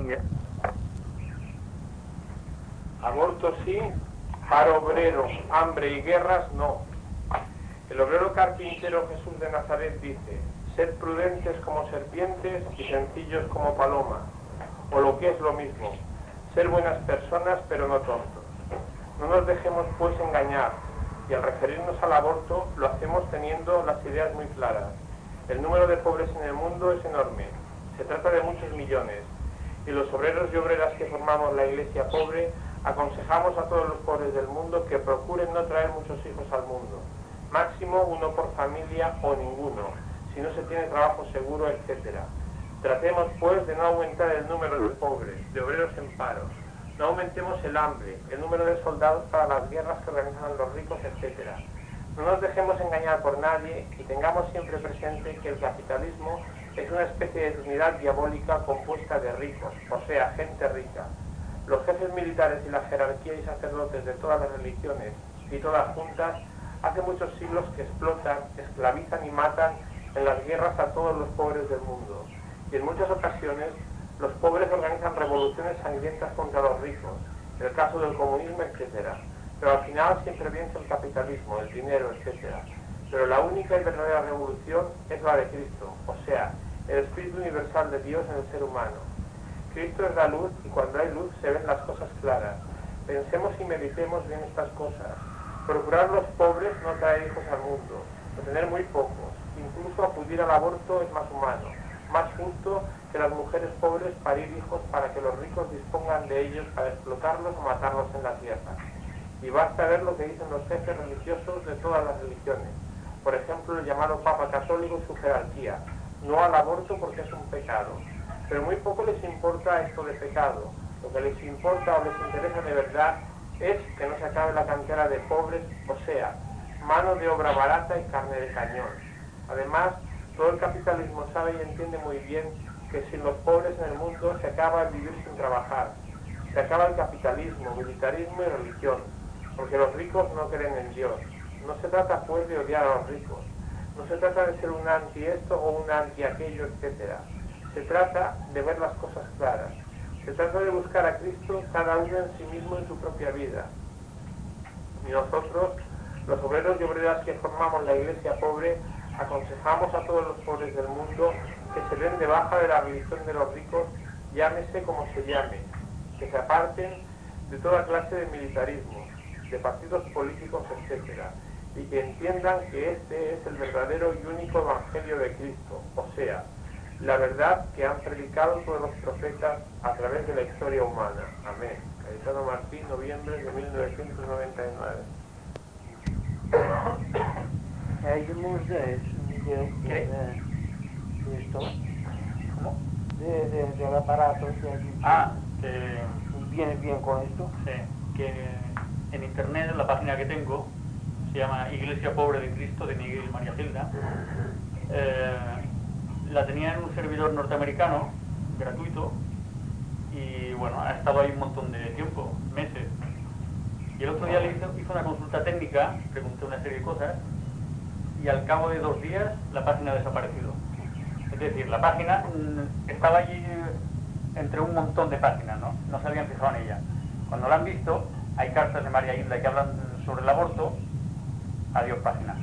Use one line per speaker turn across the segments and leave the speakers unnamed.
Domínguez.
Aborto sí, paro obrero, hambre y guerras no. El obrero carpintero Jesús de Nazaret dice: sed prudentes como serpientes y sencillos como paloma, o lo que es lo mismo, ser buenas personas pero no tontos. No nos dejemos pues engañar, y al referirnos al aborto lo hacemos teniendo las ideas muy claras. El número de pobres en el mundo es enorme, se trata de muchos millones, y los obreros y obreras que formamos la Iglesia Pobre aconsejamos a todos los pobres del mundo que procuren no traer muchos hijos al mundo, máximo uno por familia o ninguno, si no se tiene trabajo seguro, etc. Tratemos pues de no aumentar el número de pobres, de obreros en paro, no aumentemos el hambre, el número de soldados para las guerras que organizan los ricos, etc. No nos dejemos engañar por nadie y tengamos siempre presente que el capitalismo es una especie de unidad diabólica compuesta de ricos, o sea, gente rica. Los jefes militares y la jerarquía y sacerdotes de todas las religiones y todas juntas hace muchos siglos que explotan, esclavizan y matan en las guerras a todos los pobres del mundo. Y en muchas ocasiones los pobres organizan revoluciones sangrientas contra los ricos, el caso del comunismo, etc. Pero al final siempre vence el capitalismo, el dinero, etc. Pero la única y verdadera revolución es la de Cristo, o sea, el espíritu universal de Dios en el ser humano. Cristo es la luz y cuando hay luz se ven las cosas claras. Pensemos y meditemos bien estas cosas. Procurar los pobres no traer hijos al mundo, o tener muy pocos. Incluso acudir al aborto es más humano, más justo que las mujeres pobres parir hijos para que los ricos dispongan de ellos para explotarlos o matarlos en la tierra. Y basta ver lo que dicen los jefes religiosos de todas las religiones. Por ejemplo, el llamado Papa Católico y su jerarquía. No al aborto porque es un pecado. Pero muy poco les importa esto de pecado. Lo que les importa o les interesa de verdad es que no se acabe la cantera de pobres, o sea, mano de obra barata y carne de cañón. Además, todo el capitalismo sabe y entiende muy bien que sin los pobres en el mundo se acaba el vivir sin trabajar. Se acaba el capitalismo, militarismo y religión, porque los ricos no creen en Dios. No se trata pues de odiar a los ricos. No se trata de ser un anti esto o un anti aquello, etc. Se trata de ver las cosas claras. Se trata de buscar a Cristo cada uno en sí mismo en su propia vida. Y nosotros, los obreros y obreras que formamos la Iglesia Pobre, aconsejamos a todos los pobres del mundo que se den de baja de la religión de los ricos, llámese como se llame, que se aparten de toda clase de militarismo, de partidos políticos, etc. Y que entiendan que este es el verdadero y único Evangelio de Cristo, o sea, la verdad que han predicado todos los profetas a través de la historia humana. Amén. Cayetano Martín, noviembre de 1999.
Ayudemos de esto,
¿Cómo?
del aparato
Que
viene bien con esto.
sí, que en internet, en la página que tengo, se llama Iglesia Pobre de Cristo, de Miguel y María Gilda. La tenía en un servidor norteamericano, gratuito, y bueno, ha estado ahí un montón de tiempo, meses. Y el otro día le hizo una consulta técnica, pregunté una serie de cosas, y al cabo de 2 días la página ha desaparecido. Es decir, la página estaba allí entre un montón de páginas, no se habían fijado en ella. Cuando la han visto, hay cartas de María Hilda que hablan sobre el aborto, adiós página.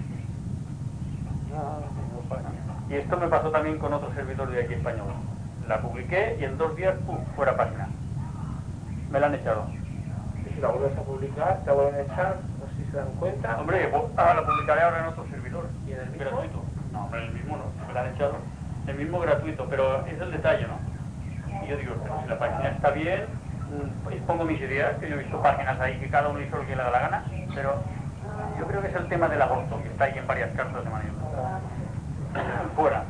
Y esto me pasó también con otro servidor de aquí español. La publiqué y en 2 días, ¡pum!, fuera página. Me la han echado.
Y si la vuelves a publicar, te vuelven a echar, no sé si se dan cuenta.
Hombre, la publicaré ahora en otro servidor.
¿Y en el mismo?
Gratuito. No, hombre, en el mismo no, me la han echado. El mismo gratuito, pero es el detalle, ¿no? Y yo digo, pero si la página está bien, pues pongo mis ideas, que yo he visto páginas ahí que cada uno hizo lo que le da la gana, pero yo creo que es el tema del aborto, que está ahí en varias cartas de manera. Fuera.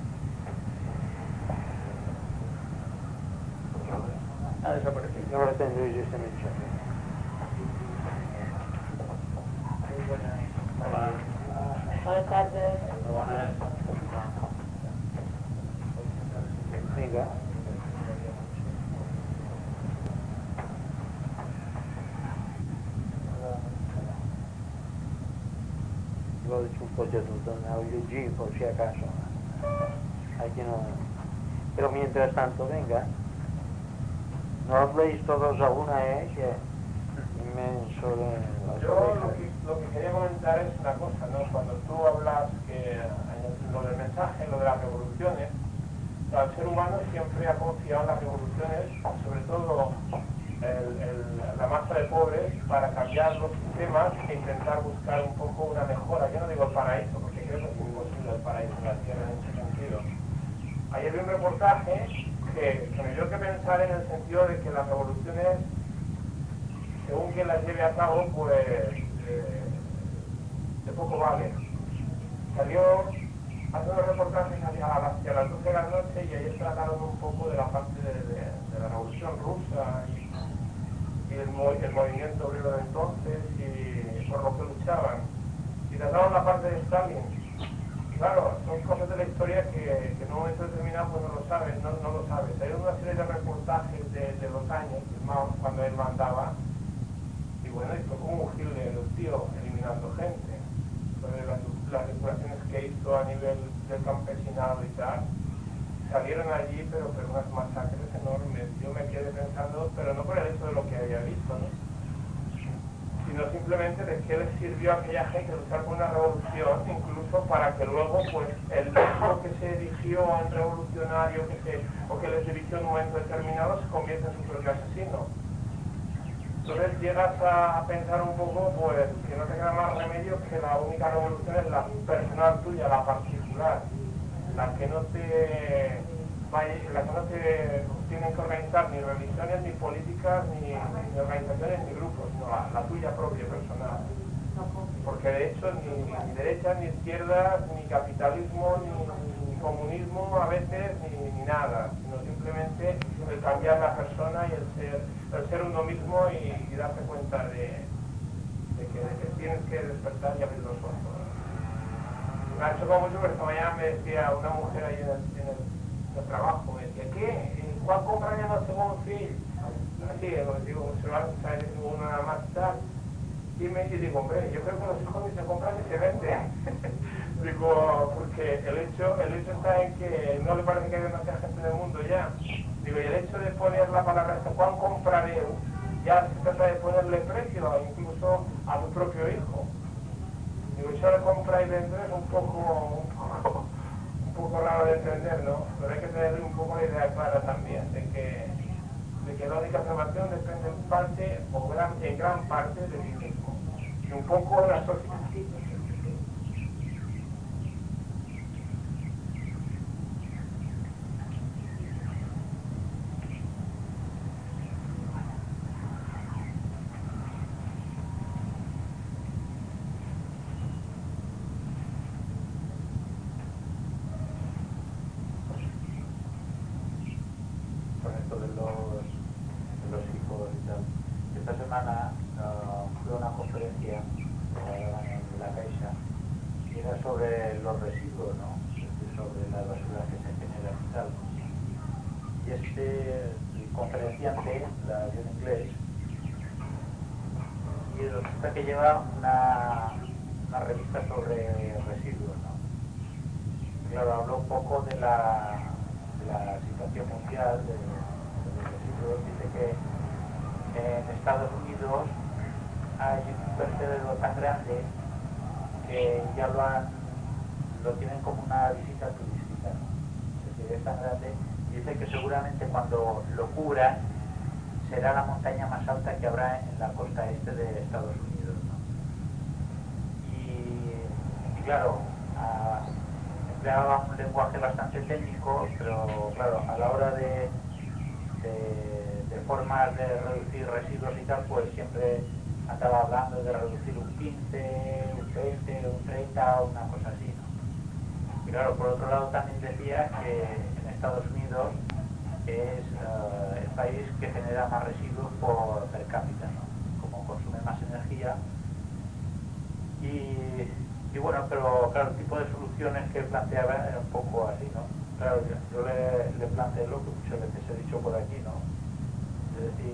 Ha desaparecido.
No lo tengo yo esta mensaje.
Hola.
Buenas tardes.
Venga. Lo he hecho un poco de audio por si acaso. Aquí no. Pero mientras tanto, venga. No habléis todos a una, que inmenso de las
Yo
ovejas.
lo que quería comentar es una cosa, ¿no? Cuando tú hablas que lo del mensaje, lo de las revoluciones, el ser humano siempre ha confiado en las revoluciones, sobre todo la masa de pobres, para cambiar los sistemas e intentar buscar un poco una mejora. Yo no digo el paraíso, porque creo que es imposible el paraíso en la tierra en ese sentido. Ayer vi un reportaje que me dio que pensar en el sentido de que las revoluciones, según quien las lleve a cabo, pues de poco vale. Salió hace unos reportajes hacia las 12 de la noche y ayer trataron un poco de la parte de la revolución rusa y el movimiento obrero de entonces y por lo que luchaban. Y trataron la parte de Stalin. Claro, son cosas de la historia que en un momento determinado pues no lo sabes. Hay una serie de reportajes de los años, cuando él mandaba, y bueno, y fue como un gil del tío, eliminando gente. Sobre las depuraciones que hizo a nivel del campesinado y tal, salieron allí, pero unas masacres enormes. Yo me quedé pensando, pero no por el hecho de lo que había visto, ¿no? Sino simplemente de que les sirvió a aquella gente luchar por una revolución, incluso para que luego, pues, el grupo que se erigió en revolucionario, o que les dirigió en un momento determinado, se convierta en su propio asesino. Entonces llegas a pensar un poco, pues, que no te queda más remedio que la única revolución es la personal tuya, la particular, la que no te tienen que organizar ni religiones, ni políticas, ni organizaciones, ni grupos, sino la tuya propia, personal. Porque de hecho ni derechas, ni izquierdas, ni capitalismo, ni comunismo a veces, ni nada, sino simplemente el cambiar la persona y el ser uno mismo y darse cuenta de que tienes que despertar y abrir los ojos. Me ha chocado mucho porque esta mañana me decía una mujer ahí en el trabajo, me decía, ¿qué? ¿Cuál comprarían el segundo film? Así, digo, se van a salir uno nada más y tal. Y digo, hombre, yo creo que los hijos ni se compran ni se venden. Digo, porque el hecho está en que no le parece que haya demasiada gente en el mundo ya. Digo, y el hecho de poner la palabra esta, ¿cuál compraré? Ya se trata de ponerle precio, incluso a tu propio hijo. Digo, eso de compra y vender es un poco raro de entender, ¿no? Pero hay que tener un poco la idea clara también de que la única salvación depende en parte, o en gran parte, de ti mismo. Y un poco de la sociedad.
Con esto de los hijos y tal. Esta semana fui a una conferencia en la Caixa y era sobre los residuos, ¿no? Es decir, sobre las basuras que se generan y tal. Y el conferenciante la dio en inglés y resulta que lleva una revista sobre residuos, ¿no? Claro, habló un poco de la situación mundial de los residuos. Dice que en Estados Unidos hay un vertedero tan grande que ya lo tienen como una visita turística, ¿no? Es decir, es tan grande. Dice que seguramente cuando lo cubran será la montaña más alta que habrá en la costa este de Estados Unidos, ¿no? Y claro, empleaba un lenguaje bastante técnico, pero claro, a la hora de formas de reducir residuos y tal, pues siempre andaba hablando de reducir un 15, un 20, un 30, una cosa así, ¿no? Y claro, por otro lado también decía que en Estados Unidos es el país que genera más residuos por per cápita, ¿no? Como consume más energía. Y bueno, pero claro, el tipo de soluciones que planteaba era un poco así, ¿no? Claro, yo le planteé lo que muchas veces he dicho por aquí, ¿no? Es decir,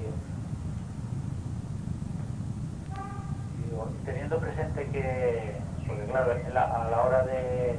y teniendo presente que, porque claro, a la hora de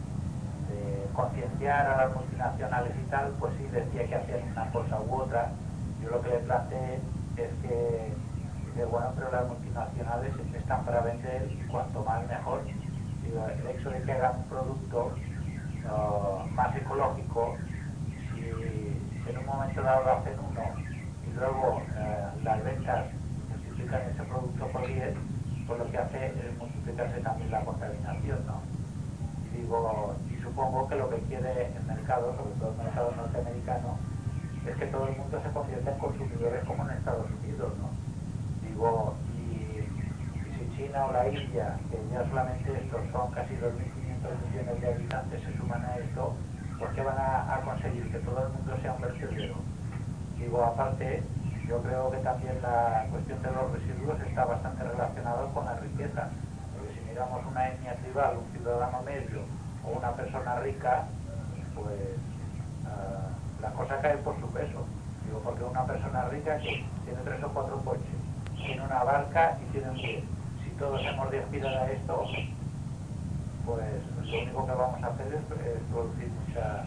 concienciar a las multinacionales y tal, pues sí decía que hacían una cosa u otra, Yo lo que le planteo es que, dice, bueno, pero las multinacionales están para vender y cuanto más mejor. Digo, el hecho de que hagan un producto más ecológico, si en un momento dado lo hacen uno y luego las ventas multiplican ese producto por 10, pues lo que hace es multiplicarse también la contaminación, ¿no? Y digo, y supongo que lo que quiere el mercado, sobre todo el mercado norteamericano, es que todo el mundo se convierta en consumidores como en Estados Unidos, ¿no? Digo, y si China o la India, que ya solamente estos son casi 2.500 millones de habitantes, se suman a esto, ¿por qué van a conseguir que todo el mundo sea un vertedero? Digo, aparte, yo creo que también la cuestión de los residuos está bastante relacionada con la riqueza, porque si miramos una etnia tribal, un ciudadano medio o una persona rica, pues la cosa cae por su peso. Digo, porque una persona rica que tiene 3 o 4 coches, tiene una barca y tiene un 10. Si todos hemos de aspirar a esto, pues lo único que vamos a hacer es producir mucha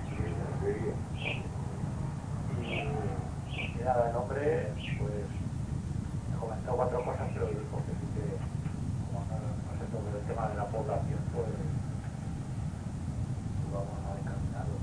y nada, el hombre, pues, me comentó 4 cosas, pero dijo que sí que, como no se toca el tema de la población, pues vamos a encaminarlo.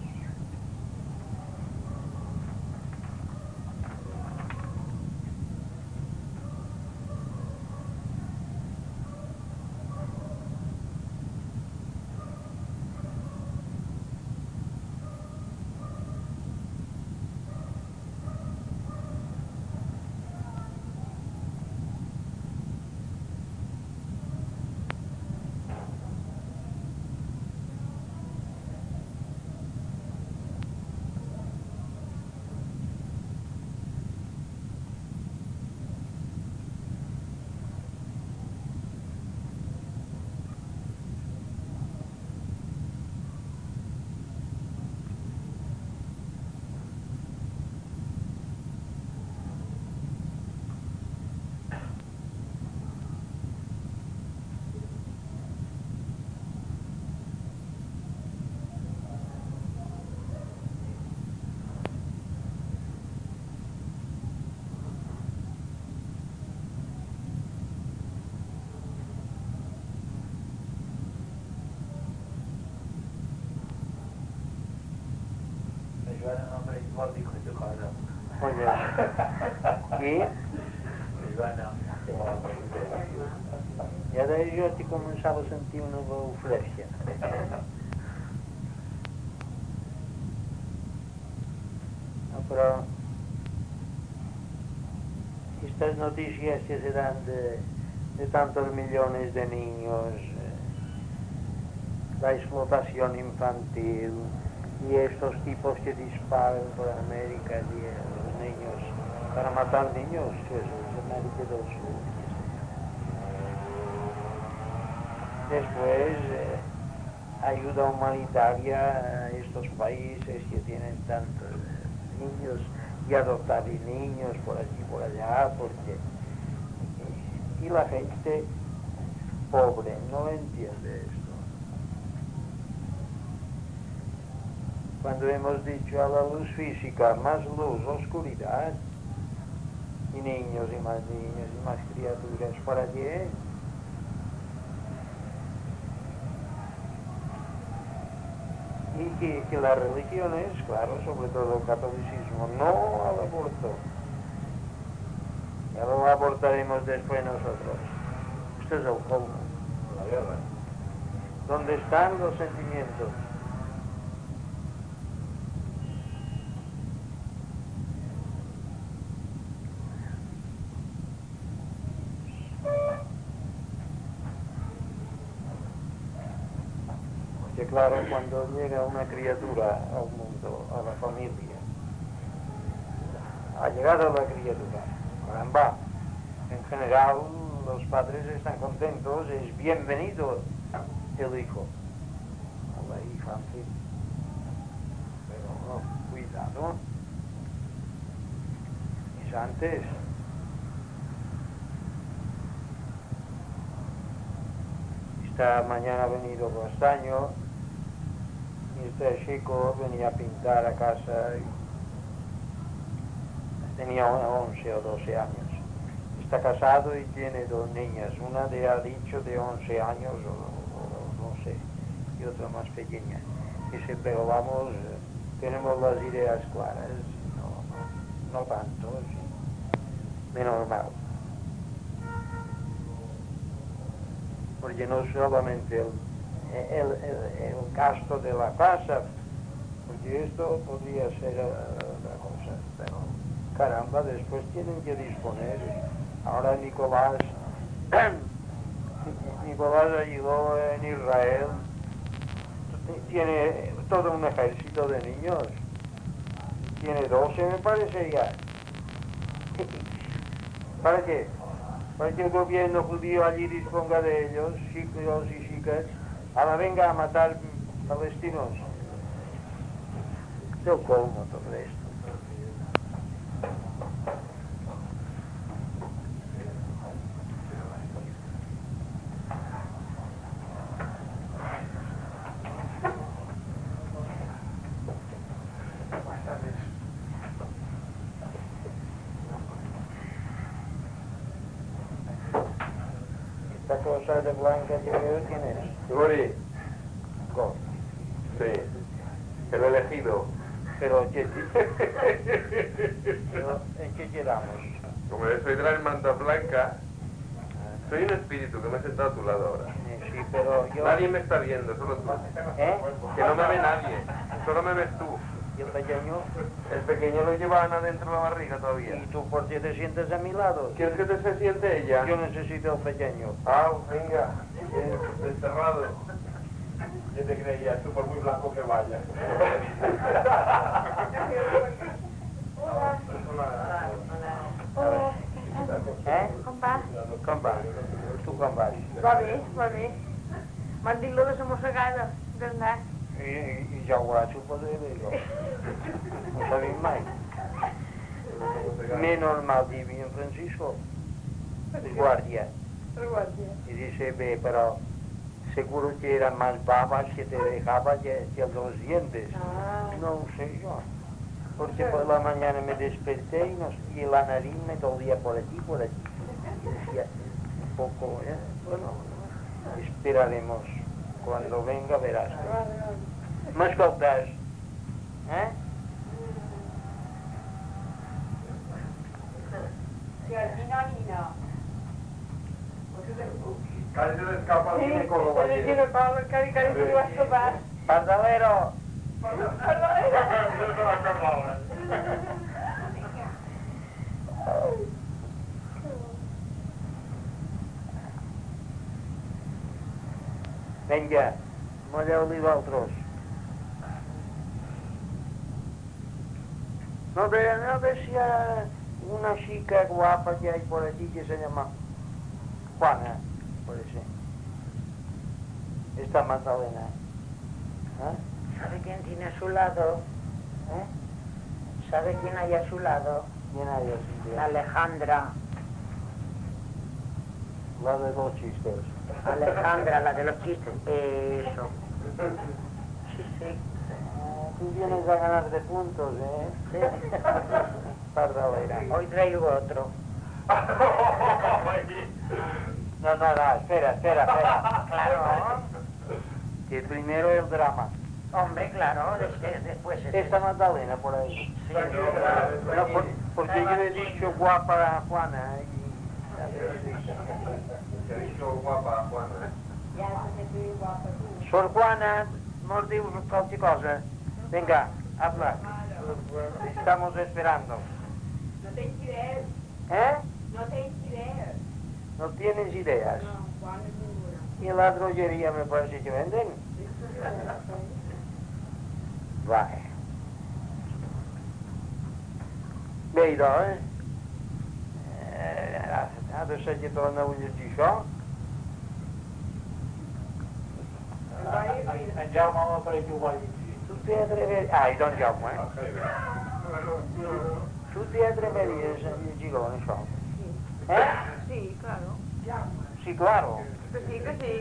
Joan, un hombre igual dijo y tu cara.
Oye, i ara jo t'hi començava a sentir una veu fresca. No, però estas noticias que se dan de tantos millones de niños, la explotación infantil y estos tipos que disparan por América y los niños para matar niños, que eso es América del Sur. Después, ayuda humanitaria a estos países que tienen tantos niños y adoptar niños por aquí y por allá, porque y la gente pobre no entiende esto. Cuando hemos dicho a la luz física, más luz, oscuridad, y niños y más criaturas por allí, y que las religiones, claro, sobre todo el catolicismo, no al aborto. Ya lo abortaremos después nosotros. Esto es el colmo.
La guerra.
¿Dónde están los sentimientos? Porque claro, cuando llega una criatura al mundo, a la familia, ha llegado la criatura, caramba, en general los padres están contentos, es bienvenido el hijo, o la hija, en fin. Pero cuidado, es antes. Esta mañana ha venido Castaño y este chico venía a pintar a casa y tenía 11 o 12 años. Está casado y tiene 2 niñas, una ha dicho de 11 años o no sé, y otra más pequeña. Dice, pero vamos, tenemos las ideas claras, no tanto, sí, menos mal. Porque no solamente el gasto de la casa, porque esto podría ser otra cosa, pero caramba, después tienen que disponer. Ahora Nicolás ayudó en Israel, tiene todo un ejército de niños, tiene 12 me parece ya. ¿Para qué? Para que el gobierno judío allí disponga de ellos, chicos y chicas, ahora venga a matar palestinos. Yo colmo todo esto. Esta cosa de blanca que veo, ¿quién es?
Gori,
Gor.
sí, el elegido.
Pero, pero ¿en qué quedamos?
Como yo soy de la hermandad blanca, soy un espíritu que me he sentado a tu lado ahora.
Sí, pero yo...
Nadie me está viendo, solo tú.
¿Eh?
Que no me ve nadie, solo me ves tú.
¿Y el pequeño?
El pequeño lo llevan adentro de la barriga todavía.
¿Y tú por qué te sientes a mi lado?
¿Quieres que se siente ella?
Yo necesito el pequeño.
Ah, venga, desterrado. Yo te creía, tú por muy blanco que vayas.
¿Eh?
Com va?
Com va? Tu com vas?
Va bé. M'han dit lo de la mossegada, d'anar.
I ja ho vaig poder dir. No sabia mai. Menos mal divi en Francisco, el guardia. Y dice, ve, pero seguro que eran más babas que te dejaba que los dientes. No sé yo. Porque por la mañana me desperté y la nariz me dolía por aquí. Y decía, un poco, bueno, esperaremos. Cuando venga verás. ¿Me escoltas?
Sí, al Nino.
Casi se le escapa el ginecólogo
Sí, el ginecólogo, cari, se lo va a escapar.
Pardalero. Venga, molleu-li vosaltres. No ve si hay una chica guapa que hay por aquí que se llama Juana, puede ser. Esta Magdalena.
¿Sabe quién tiene a su lado? ¿Sabe quién hay a su lado?
¿Quién hay así?
Alejandra.
La de los chistes.
Alejandra, la de los chistes. Eso. Sí.
Tú vienes a ganar de puntos,
Sí.
Pardalera.
Hoy traigo otro.
No, espera.
Claro.
Que primero el drama.
Hombre, claro, después...
Esta Magdalena por ahí.
Sí.
No, porque yo he dicho guapa a Juana
He dicho guapa, Juana.
Ja, se diu guapa tu.
Sor Juana, nos diu cualquier cosa. Venga, habla. Estamos esperando.
No tens idees.
¿Eh?
No tens idees.
No tienes ideas.
No, bones ninguna.
Y en la droguería me parece que venden. Vale. Bé, idò, ha de ser que torneu a llegir això.
En Jaume m'ha parit que ho va llegir.
Tu t'hi atreveries... Ai, don Jaume, Tu t'hi atreveries a llegir-ho, això?
Sí, claro.
Sí, claro.
Que sí.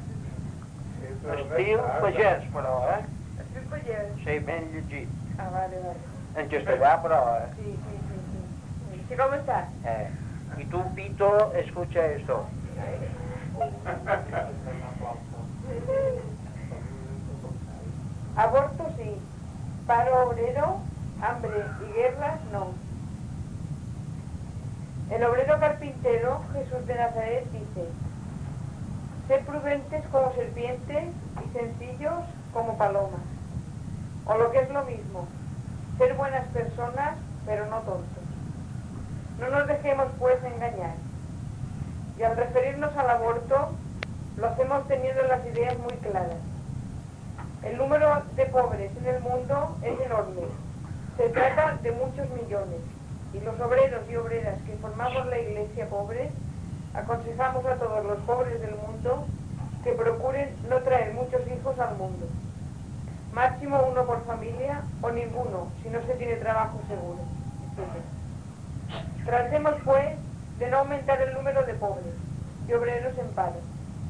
Estil pagès, però,
Estic pagès.
Sí, ben llegit.
Ah, vale.
En castellà, però,
Sí. ¿Y cómo estás?
Y tú, Pito, escucha esto.
Aborto sí, paro obrero, hambre y guerras no. El obrero carpintero Jesús de Nazaret dice: sed prudentes como serpientes y sencillos como palomas. O lo que es lo mismo, ser buenas personas, pero no tontos. No nos dejemos pues engañar. Y al referirnos al aborto, lo hacemos teniendo las ideas muy claras. El número de pobres en el mundo es enorme. Se trata de muchos millones. Y los obreros y obreras que formamos la iglesia pobre, aconsejamos a todos los pobres del mundo que procuren no traer muchos hijos al mundo. Máximo uno por familia o ninguno, si no se tiene trabajo seguro, etc. Tratemos, pues, de no aumentar el número de pobres y obreros en paro.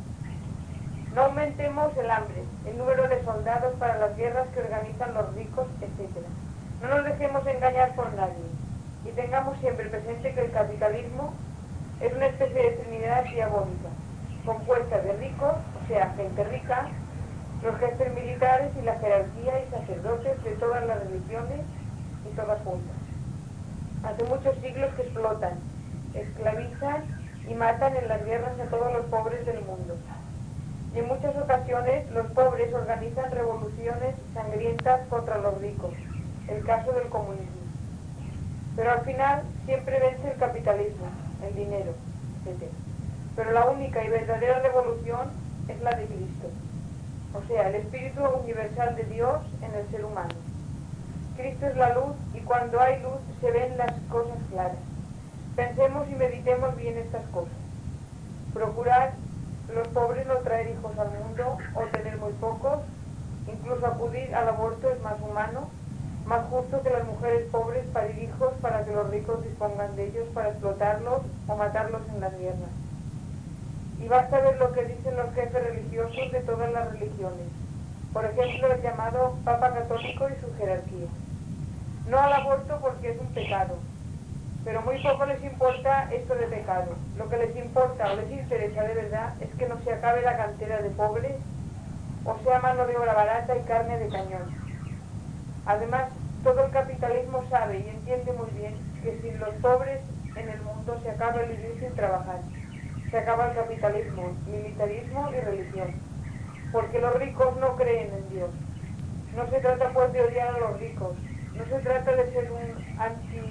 No aumentemos el hambre, el número de soldados para las guerras que organizan los ricos, etc. No nos dejemos engañar por nadie y tengamos siempre presente que el capitalismo es una especie de trinidad diabólica, compuesta de ricos, o sea, gente rica, los jefes militares y la jerarquía y sacerdotes de todas las religiones y todas juntas. Hace muchos siglos que explotan, esclavizan y matan en las guerras a todos los pobres del mundo. Y en muchas ocasiones los pobres organizan revoluciones sangrientas contra los ricos, el caso del comunismo. Pero al final siempre vence el capitalismo, el dinero, etc. Pero la única y verdadera revolución es la de Cristo, o sea, el espíritu universal de Dios en el ser humano. Cristo es la luz y cuando hay luz se ven las cosas claras. Pensemos y meditemos bien estas cosas. Procurar los pobres no traer hijos al mundo o tener muy pocos, incluso acudir al aborto es más humano, más justo que las mujeres pobres parir hijos para que los ricos dispongan de ellos para explotarlos o matarlos en las guerras. Y basta ver lo que dicen los jefes religiosos de todas las religiones, por ejemplo el llamado Papa Católico y su jerarquía. No al aborto porque es un pecado, pero muy poco les importa esto de pecado. Lo que les importa o les interesa de verdad es que no se acabe la cantera de pobres, o sea mano de obra barata y carne de cañón. Además, todo el capitalismo sabe y entiende muy bien que sin los pobres en el mundo se acaba el vivir sin trabajar. Se acaba el capitalismo, militarismo y religión. Porque los ricos no creen en Dios. No se trata pues de odiar a los ricos. No se trata de ser un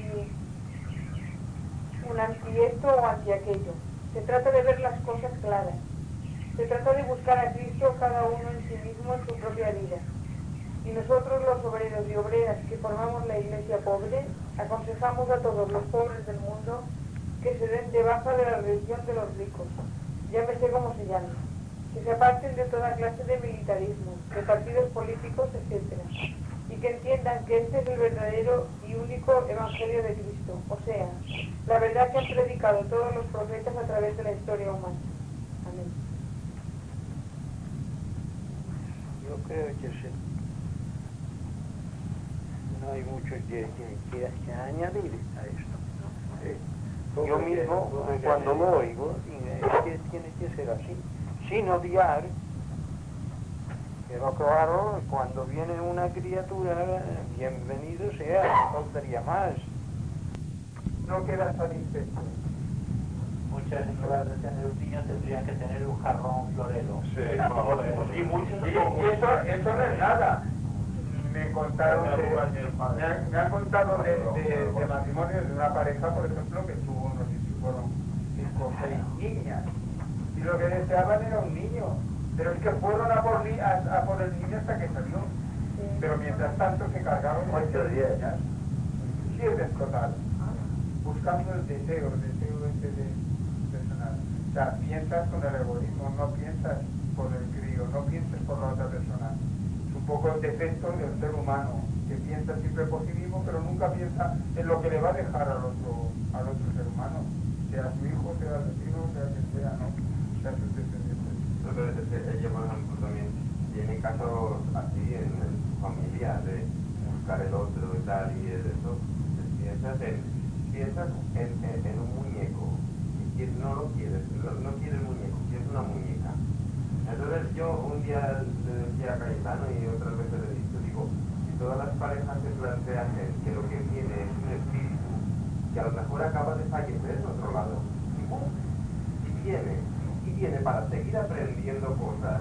anti esto o anti aquello. Se trata de ver las cosas claras. Se trata de buscar a Cristo cada uno en sí mismo en su propia vida. Y nosotros los obreros y obreras que formamos la iglesia pobre, aconsejamos a todos los pobres del mundo que se den de baja de la religión de los ricos, llámese como se llame, que se aparten de toda clase de militarismo, de partidos políticos, etc. Y que entiendan que este es el verdadero y único evangelio de Cristo, o sea, la verdad que han predicado todos los profetas a través de la historia humana. Amén.
Yo creo que sí. No hay mucho que añadir a esto. Yo mismo, cuando lo oigo, es que tiene que ser así, sin odiar, pero claro, cuando viene una criatura, bienvenido sea, no faltaría más.
No queda satisfecho.
Muchas en lugar de tener un niño tendrían que tener un jarrón florero.
Sí, y muchos. Y eso no es nada. Me contaron me han contado de matrimonios de una pareja, por ejemplo, que tuvo, no sé si fueron 5 o 6 niñas, y lo que deseaban era un niño, pero es que fueron a por el niño hasta que salió, pero mientras tanto se cargaron 8 o 10 niñas, 7 en total, buscando el deseo ese de personal. O sea, piensas con el egoísmo, no piensas por el crío, no piensas por la otra persona. Un poco el defecto del ser humano, que piensa siempre positivo, pero nunca piensa en lo que le va a dejar al otro ser humano, sea su hijo, sea el vecino, sea quien sea, ¿no? Sea sus descendientes.
Ella, por ejemplo, también tiene casos así en su familia, de buscar el otro y tal, y eso, piensas en piensas en un muñeco, y no lo quieres, no quieres muñeco, quieres una muñeca. Entonces yo un día le decía a Cayetano y otras veces le he dicho, digo, si todas las parejas se plantean que lo que viene es un espíritu que a lo mejor acaba de fallecer en otro lado, y ¡pum! Y viene para seguir aprendiendo cosas.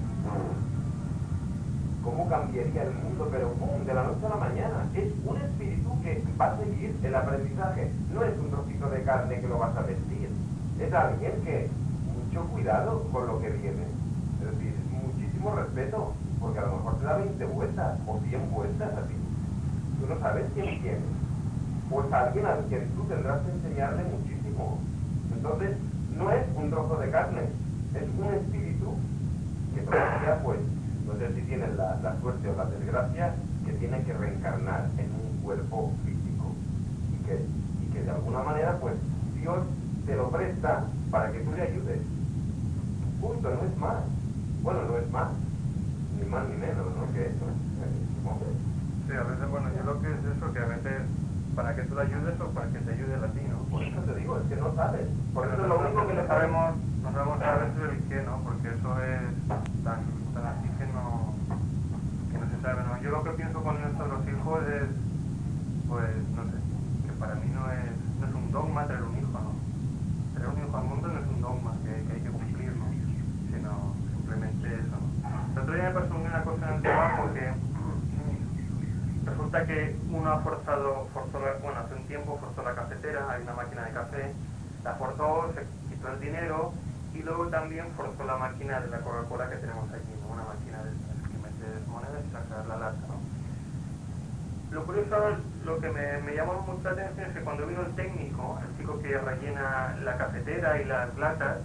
¿Cómo cambiaría el mundo? Pero ¡pum! De la noche a la mañana. Es un espíritu que va a seguir el aprendizaje. No es un trocito de carne que lo vas a vestir. Es alguien que, mucho cuidado con lo que viene. Es decir, muchísimo respeto, porque a lo mejor te da 20 vueltas o 100 vueltas a ti. Tú no sabes quién viene. Pues alguien al que tú tendrás que enseñarle muchísimo. Entonces, no es un trozo de carne, es un espíritu que todavía, pues, no sé si tienes la suerte o la desgracia, que tiene que reencarnar en un cuerpo físico. Y que de alguna manera, pues, Dios te lo presta para que tú le ayudes. Punto, no es más. Bueno, no es más. Ni más ni menos, ¿no? Que eso. Supongo.
Sí, a veces, bueno, yo lo que es eso, que a veces para que tú le ayudes o para que te ayude a ti, ¿no?
Por eso te digo, es que no sabes. Por eso
Pero
es lo único que le sabemos.
No sabemos a veces el qué, ¿no? Porque eso es tan así que no se sabe, ¿no? Yo lo que pienso con esto de los hijos es, pues, no sé, que para mí no es un dogma traer un hijo, ¿no? Traer un hijo al mundo no es un dogma que hay que cumplir, ¿no? Sino simplemente eso, ¿no? El otro día me pasó una cosa en el trabajo que resulta que uno hace un tiempo forzó la cafetera, hay una máquina de café, la forzó, se quitó el dinero y luego también forzó la máquina de la Coca-Cola que tenemos aquí, ¿no? Una máquina de estas que metes monedas y sacas la lata, ¿no? Lo curioso, lo que me llamó mucho la atención es que cuando vino el técnico, el chico que rellena la cafetera y las latas,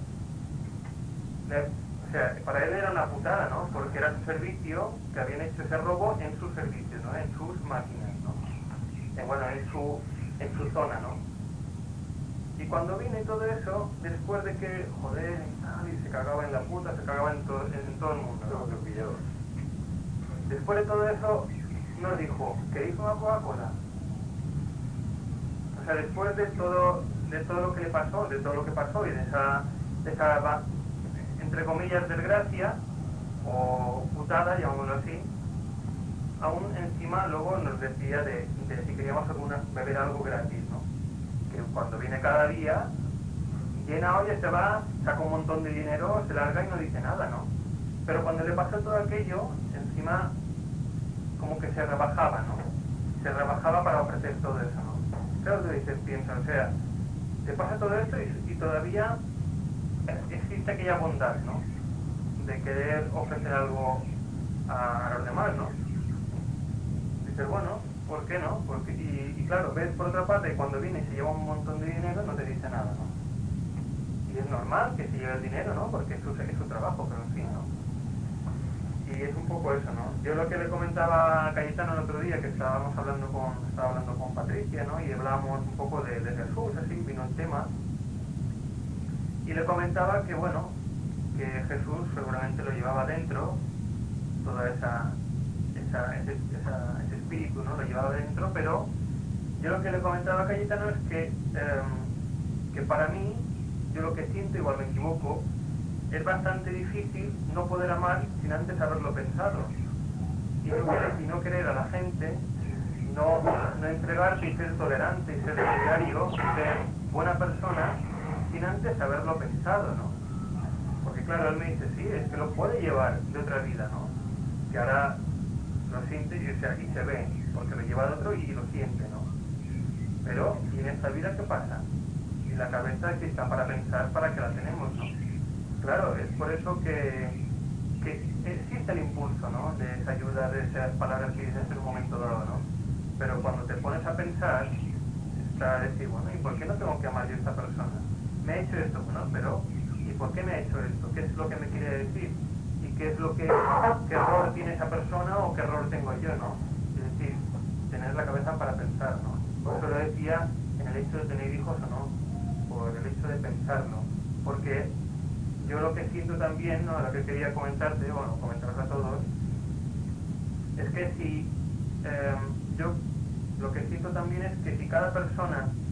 o sea, para él era una putada, ¿no? Porque era su servicio, que habían hecho ese robo en sus servicios, ¿no? En sus máquinas, ¿no? En su zona, ¿no? Y cuando vine todo eso, después de que, joder, y se cagaba en la puta, se cagaba en todo el mundo, ¿no? Después de todo eso, nos dijo, ¿queréis una Coca-Cola? O sea, después de todo lo que le pasó, de todo lo que pasó y de esa entre comillas, desgracia, o putada, llamémoslo así, aún encima luego nos decía de si queríamos beber algo gratis, ¿no? Que cuando viene cada día, llena olla, se va, saca un montón de dinero, se larga y no dice nada, ¿no? Pero cuando le pasó todo aquello, encima como que se rebajaba, ¿no? Se rebajaba para ofrecer todo eso, ¿no? Claro que dices, piensa, o sea, te pasa todo esto y todavía existe aquella bondad, ¿no? De querer ofrecer algo a los demás, ¿no? Dices, bueno, ¿por qué no? Porque, y claro, ves por otra parte, cuando viene y se lleva un montón de dinero, no te dice nada, ¿no? Y es normal que se lleve el dinero, ¿no? Porque es su trabajo, pero en fin, ¿no? Y es un poco eso, ¿no? Yo lo que le comentaba a Cayetano el otro día, que estaba hablando con Patricia, ¿no? Y hablábamos un poco de Jesús, así, vino el tema. Y le comentaba que, bueno, que Jesús seguramente lo llevaba dentro, toda ese espíritu, ¿no? Lo llevaba dentro, pero yo lo que le comentaba a Cayetano es que para mí, yo lo que siento, igual me equivoco, es bastante difícil no poder amar sin antes haberlo pensado. Y no querer a la gente, no entregarte y ser tolerante y ser solidario, ser buena persona, sin antes haberlo pensado, ¿no? Porque claro, él me dice, sí, es que lo puede llevar de otra vida, ¿no? Que ahora lo siente y se ve, porque lo lleva de otro y lo siente, ¿no? Pero, ¿y en esta vida qué pasa? Y la cabeza que está para pensar, para que la tenemos, ¿no? Claro, es por eso que existe el impulso, ¿no? De esa ayuda, de esas palabras que dices en un momento dado, ¿no? Pero cuando te pones a pensar, está a decir, bueno, ¿y por qué no tengo que amar yo a esta persona? Me ha hecho esto, bueno, pero ¿y por qué me ha hecho esto? ¿Qué es lo que me quiere decir? ¿Y qué error tiene esa persona o qué error tengo yo, ¿no? Es decir, tener la cabeza para pensar, ¿no? Por eso lo decía en el hecho de tener hijos o no, por el hecho de pensarlo. Porque yo lo que siento también, ¿no? Lo que quería comentarte, bueno, comentaros a todos, es que si yo lo que siento también es que si cada persona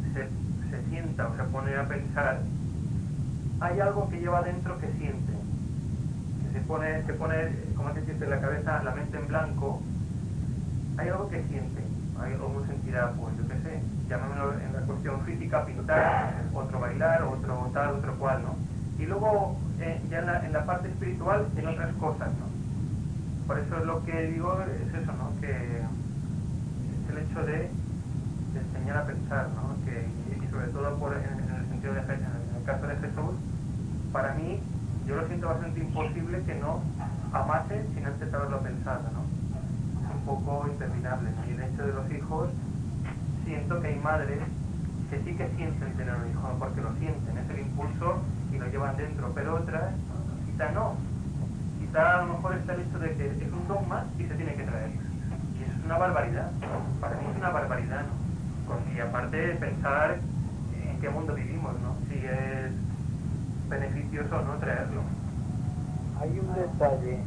se sienta o se pone a pensar, hay algo que lleva dentro que siente, que se pone, como decirte, la cabeza, la mente en blanco, hay algo que siente, hay algo sentirá, pues yo qué sé, llamémoslo en la cuestión física, pintar, otro bailar, otro tal, otro cual, ¿no? Y luego ya en la parte espiritual en otras cosas, ¿no? Por eso es lo que digo, es eso, ¿no? Que es el hecho de enseñar a pensar, ¿no? Y sobre todo en el sentido en el caso de Jesús, para mí, yo lo siento bastante imposible que no amase sin antes haberlo pensado, ¿no? Es un poco interminable, ¿no? Y el hecho de los hijos, siento que hay madres que sí que sienten tener un hijo, porque lo sienten, es el impulso y lo llevan dentro, pero otras quizá no. Quizá a lo mejor está el hecho de que es un dogma y se tiene que traer. Y eso es una barbaridad, para mí es una barbaridad, ¿no? Y aparte pensar en qué mundo vivimos, ¿no? Si es beneficioso o no traerlo.
Hay un detalle.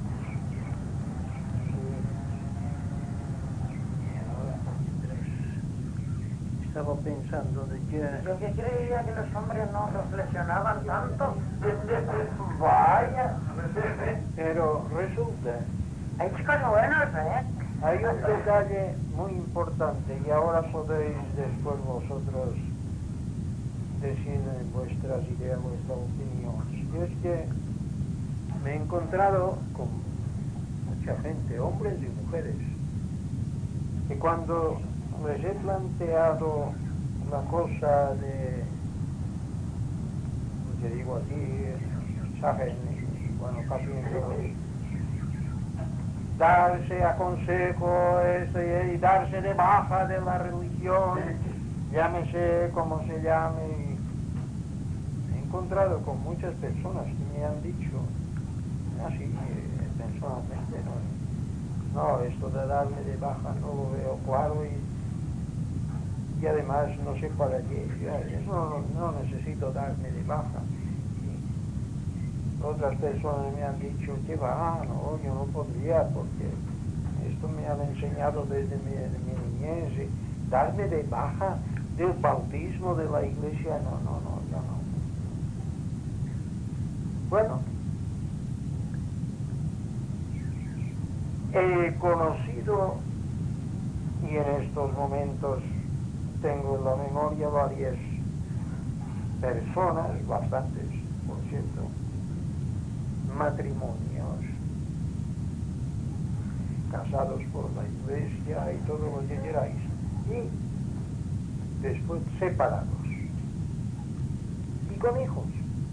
Estaba pensando de que...
Yo que creía que los hombres no reflexionaban tanto. Vaya.
Pero resulta...
Hay chicos buenos, ¿eh?
Hay un detalle muy importante y ahora podéis después vosotros decir vuestras ideas, vuestra opinión. Y es que me he encontrado con mucha gente, hombres y mujeres, que cuando les he planteado la cosa de, te digo así, saben, bueno, casi en todo, darse a consejo y darse de baja de la religión, llámese como se llame. Y he encontrado con muchas personas que me han dicho, así personalmente, no, esto de darme de baja no lo veo claro y además no sé para qué, no necesito darme de baja. Otras personas me han dicho que no, yo no podría porque esto me han enseñado desde mi niñez, darme de baja del bautismo de la iglesia, no, yo no. Bueno, he conocido y en estos momentos tengo en la memoria varias personas, bastantes, por cierto, matrimonios, casados por la iglesia y todo lo que queráis, y después separados y con hijos,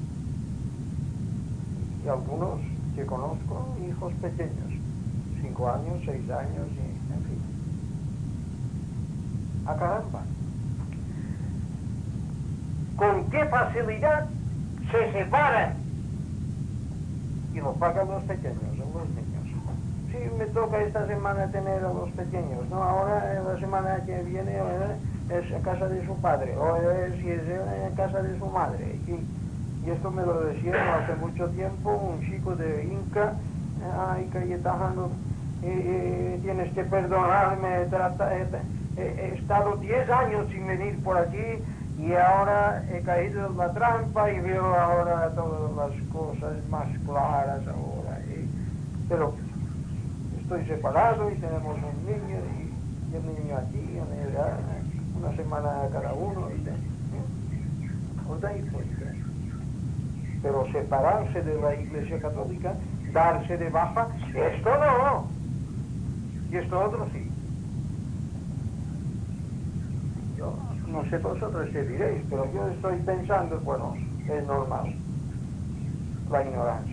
y algunos que conozco, hijos pequeños, 5 años, 6 años, y en fin. ¡A caramba! ¿Con qué facilidad se separan? Y lo pagan los pequeños, los niños. Sí, me toca esta semana tener a los pequeños, ¿no? Ahora, en la semana que viene, es a casa de su padre, o si es en casa de su madre. Y esto me lo decía hace mucho tiempo un chico de Inca, ay, Cayetano, tienes que perdonarme, he estado 10 años sin venir por aquí y ahora he caído en la trampa y veo ahora todas las cosas más claras ahora. Pero estoy separado y tenemos un niño y el niño aquí, una semana cada uno. Pero separarse de la Iglesia Católica, darse de baja, esto no. Y esto otro sí. Yo no sé vosotros qué diréis, pero yo estoy pensando, bueno, es normal, la ignorancia.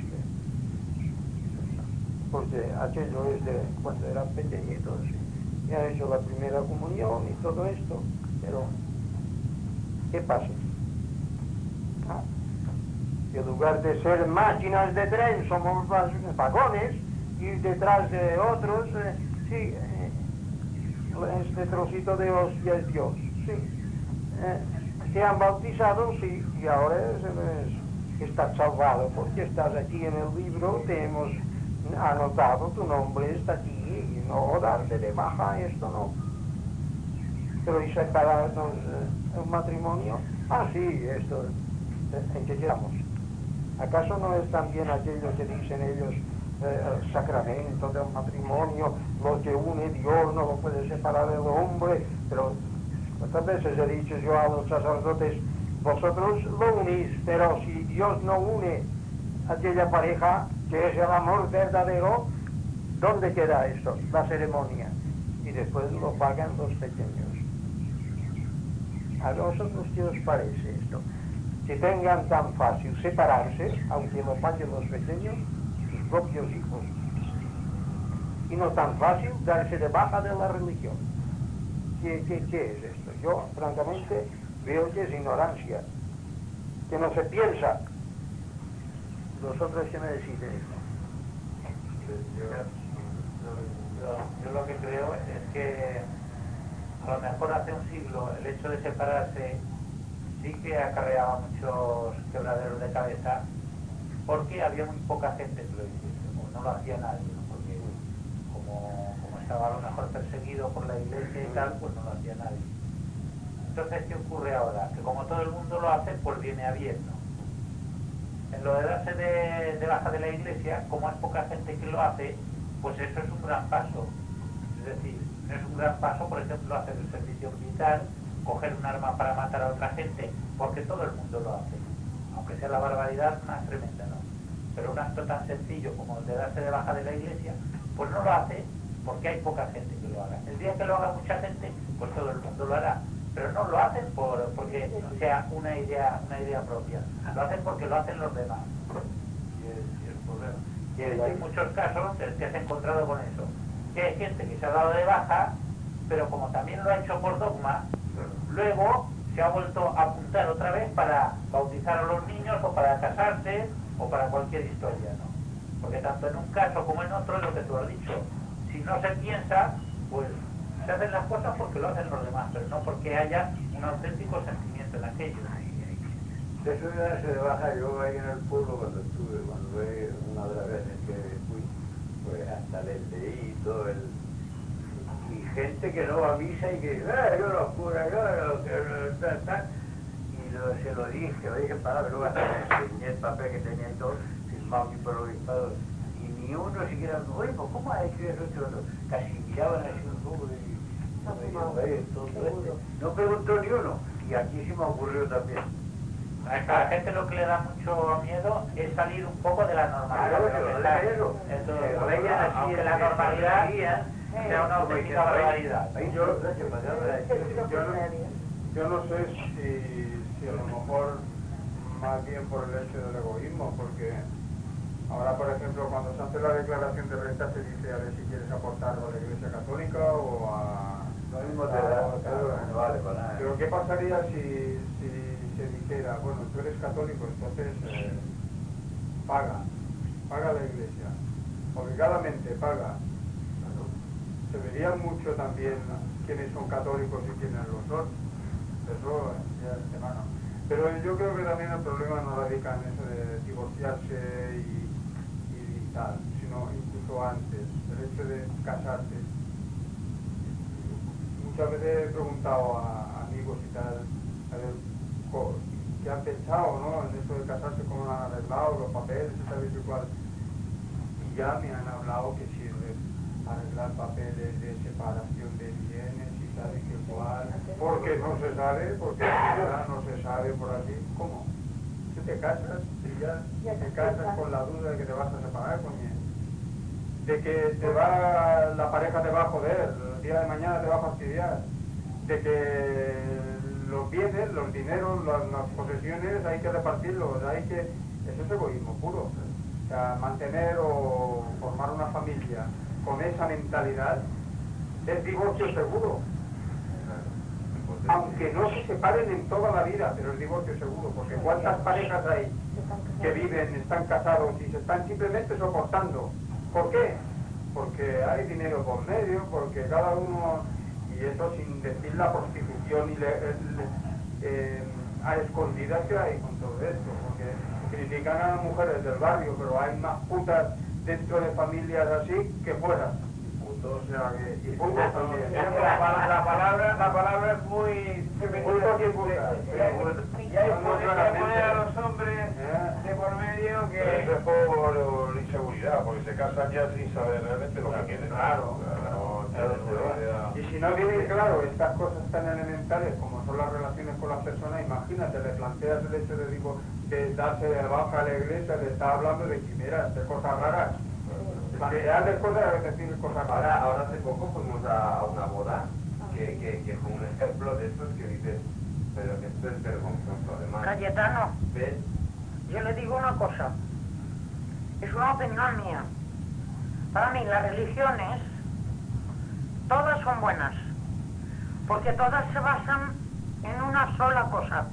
Porque aquello es de cuando eran pequeñitos, y han hecho la primera comunión y todo esto, pero ¿qué pasa? En lugar de ser máquinas de tren, somos vagones, ir detrás de otros, sí, este trocito de hostia es Dios, sí. Se han bautizado, sí, y ahora estás salvado, porque estás aquí en el libro, te hemos anotado, tu nombre está aquí, y no darte de baja, esto no. Pero y separarnos un matrimonio. Ah, sí, esto, ¿en qué quedamos? ¿Acaso no es también aquello que dicen ellos, el sacramento del matrimonio, lo que une Dios no lo puede separar el hombre? Pero muchas veces he dicho yo a los sacerdotes, vosotros lo unís, pero si Dios no une aquella pareja que es el amor verdadero, ¿dónde queda esto? La ceremonia. Y después lo pagan los pequeños. ¿A vosotros qué os parece esto? Que tengan tan fácil separarse, aunque lo paguen los pequeños, sus propios hijos. Y no tan fácil darse de baja de la religión. ¿Qué es esto? Yo, francamente, veo que es ignorancia, que no se piensa. ¿Vosotros qué me decís de esto?
Yo lo que creo es que a lo mejor hace un siglo el hecho de separarse sí que acarreaba muchos quebraderos de cabeza, porque había muy poca gente que lo hiciese, o no lo hacía nadie, ¿no? Porque como estaba a lo mejor perseguido por la iglesia y tal, pues no lo hacía nadie. Entonces, ¿qué ocurre ahora? Que como todo el mundo lo hace, pues viene a bien, ¿no? En lo de darse de baja de la iglesia, como es poca gente que lo hace, pues eso es un gran paso. Es decir, no es un gran paso, por ejemplo, hacer el servicio militar, coger un arma para matar a otra gente, porque todo el mundo lo hace, aunque sea la barbaridad más tremenda, ¿no? Pero un acto tan sencillo como el de darse de baja de la iglesia, pues no lo hace porque hay poca gente que lo haga. El día que lo haga mucha gente, pues todo el mundo lo hará, pero no lo hacen porque no sea una idea propia, lo hacen porque lo hacen los demás. Y es el problema. Y hay muchos casos en que se ha encontrado con eso, que hay gente que se ha dado de baja, pero como también lo ha hecho por dogma, luego se ha vuelto a apuntar otra vez para bautizar a los niños o para casarse o para cualquier historia, ¿no? Porque tanto en un caso como en otro es lo que tú has dicho. Si no se piensa, pues se hacen las cosas porque lo hacen los demás, pero no porque haya un auténtico sentimiento en aquello.
Eso de darse de baja, yo ahí en el pueblo cuando fue una de las veces que fui, pues hasta les leí todo y gente que no va a misa y que yo los curas, y se lo dije para luego hasta le enseñé el papel que tenía y todo, firmado aquí por el obispado, y ni uno siquiera, oye, pues ¿cómo ha hecho eso? Casi miraban así un poco no preguntó ni uno, y aquí sí me ocurrió también.
A la gente lo que le da mucho miedo es salir un poco de la normalidad. Aunque la normalidad sea una auténtica barbaridad.
Yo no sé si a lo mejor más bien por el hecho del egoísmo, porque ahora, por ejemplo, cuando se hace la declaración de renta se dice a ver si quieres aportar a la Iglesia Católica o a...
Lo mismo te da, no vale para nada.
Pero ¿qué pasaría si se dijera, bueno, tú eres católico, entonces paga la Iglesia, obligadamente paga? Se vería mucho también quiénes son católicos y quiénes lo son, eso ya es semana. Pero yo creo que también el problema no radica en eso de divorciarse y tal, sino incluso antes, el hecho de casarse. Muchas veces he preguntado a amigos y tal, a ver, ¿qué han pensado, no? En eso de casarse, cómo han arreglado los papeles y tal y cual. Y ya me han hablado que sirve arreglar papeles de separación de bienes y tal y que cual, porque no se sabe, porque no se sabe por así. ¿Cómo? Tú te casas y ya te casas con la duda de que te vas a separar, coño. De que la pareja te va a joder, el día de mañana te va a fastidiar, de que los bienes, los dineros, las posesiones hay que repartirlos, eso es egoísmo puro. O sea, mantener o formar una familia con esa mentalidad es divorcio seguro. Aunque no se separen en toda la vida, pero es divorcio seguro, porque ¿cuántas parejas hay que viven, están casados y se están simplemente soportando? ¿Por qué? Porque hay dinero por medio, porque cada uno, y eso sin decir la prostitución y a escondidas que hay con todo esto, porque critican a las mujeres del barrio, pero hay más putas dentro de familias así que fuera.
o sea que...
Y punto también. La palabra es muy femenina. Y hay que poner a los hombres de por medio que...
Pero eso es por inseguridad, porque se casan ya sin saber realmente lo que quieren.
Claro.
Y si no tienen claro estas cosas tan elementales como son las relaciones con las personas, imagínate, le planteas el hecho de, digo, de darse de baja a la iglesia, le está hablando de quimeras, de cosas raras. Plantearles cosas a veces tienen cosas raras.
Ahora hace poco fuimos a una boda que fue un ejemplo de estos que dices, pero esto es vergonzoso además.
Cayetano,
¿Ves?
yo le digo una cosa, es una opinión mía. Para mí las religiones, todas son buenas, porque todas se basan en una sola cosa,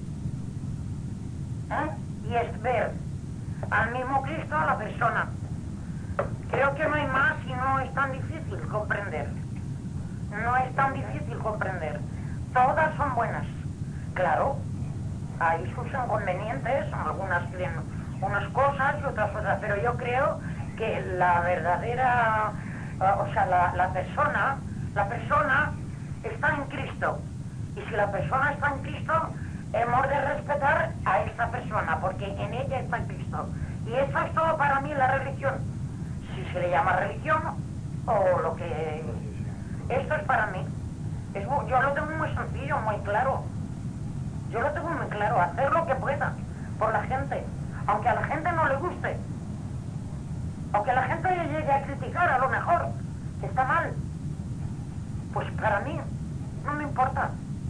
y es ver al mismo Cristo a la persona. Creo que no hay más y no es tan difícil comprender. No es tan difícil comprender. Todas son buenas. Claro, hay sus inconvenientes, algunas tienen unas cosas y otras cosas, pero yo creo que la verdadera, o sea, la persona está en Cristo. Y si la persona está en Cristo, hemos de respetar a esta persona, porque en ella está Cristo. Y eso es todo para mí la religión. Si se le llama religión, o lo que... Esto es para mí. Yo lo tengo muy sencillo, muy claro. Yo lo tengo muy claro, hacer lo que pueda por la gente, aunque a la gente no le guste. Aunque la gente le llegue a criticar, a lo mejor, que está mal. Pues para mí, no me importa.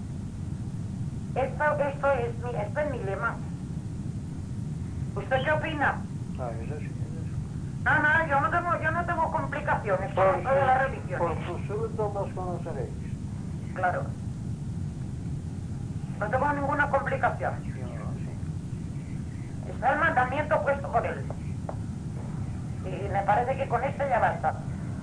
Esto es mi lema. ¿Usted qué opina?
Eso sí.
No, yo no tengo complicaciones con todas las religiones.
Por sus frutos los conoceréis.
Claro. No tengo ninguna complicación. Está el mandamiento puesto por él. Y me parece que con este ya basta.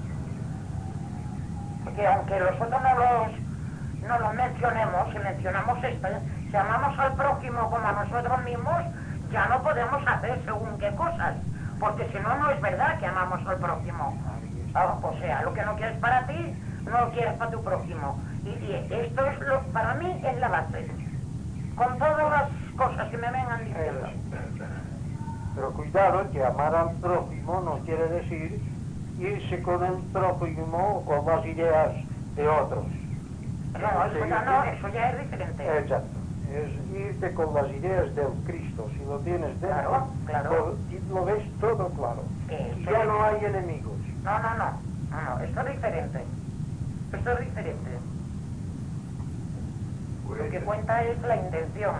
Porque aunque nosotros no los mencionemos, si mencionamos esto, si amamos al prójimo como a nosotros mismos, ya no podemos hacer según qué cosas. Porque si no, no es verdad que amamos al prójimo. O sea, lo que no quieres para ti, no lo quieres para tu prójimo. Y esto es para mí es la base. Con todas las cosas que me vengan diciendo.
Pero cuidado, que amar al prójimo no quiere decir irse con el prójimo con las ideas de otros.
No, eso ya es diferente.
Exacto. Es irte con las ideas del Cristo. Si lo tienes dentro,
claro.
Lo ves todo claro. Ya no hay enemigos.
No, esto es diferente.
Pues,
lo que cuenta es la intención.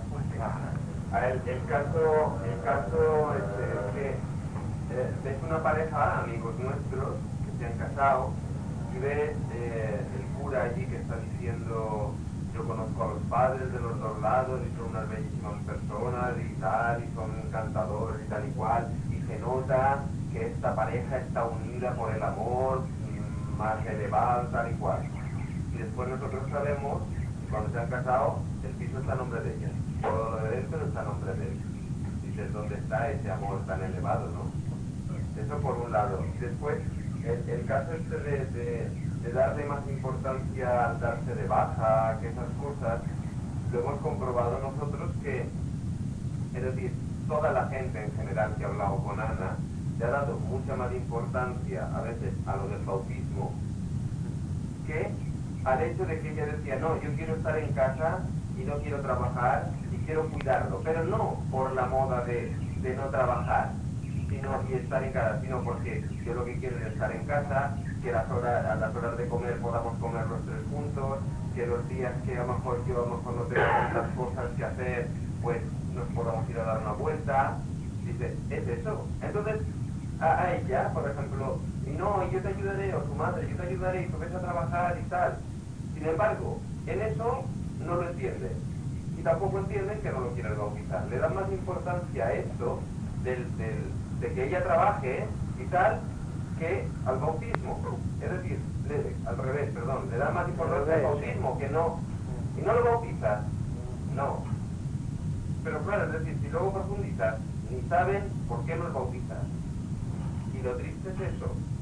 El caso es que ves una pareja, amigos nuestros, que se han casado, y ves el cura allí que está diciendo: yo conozco a los padres de los dos lados y son unas bellísimas personas y tal, y son encantadores y tal y cual, y se nota que esta pareja está unida por el amor más elevado, tal y cual. Y después nosotros sabemos que cuando se han casado, el piso está a nombre de ella. Todo lo de dentro está a nombre de él. Dices, ¿dónde está ese amor tan elevado, no? Eso por un lado. Y después, el caso este de darle más importancia al darse de baja, que esas cosas, lo hemos comprobado nosotros que, es decir, toda la gente en general que ha hablado con Ana, le ha dado mucha más importancia a veces a lo del bautismo que al hecho de que ella decía: no, yo quiero estar en casa y no quiero trabajar y quiero cuidarlo, pero no por la moda de no trabajar y estar en casa, sino porque yo lo que quiero es estar en casa, que a las horas de comer podamos comer los tres juntos, que los días que a lo mejor no tengo tantas cosas que hacer, pues nos podamos ir a dar una vuelta. Dice, es eso. Entonces, a ella, por ejemplo, no, yo te ayudaré, o su madre, yo te ayudaré, y tú ves a trabajar y tal. Sin embargo, en eso no lo entienden. Y tampoco entienden que no lo quieren bautizar. Le dan más importancia a esto, de que ella trabaje y tal, que al bautismo. Es decir, al revés, perdón, le dan más importancia al bautismo que no. Y no lo bautizas, no. Pero claro, es decir, si luego profundizas, ni saben por qué no lo bautizas. Y lo triste es eso,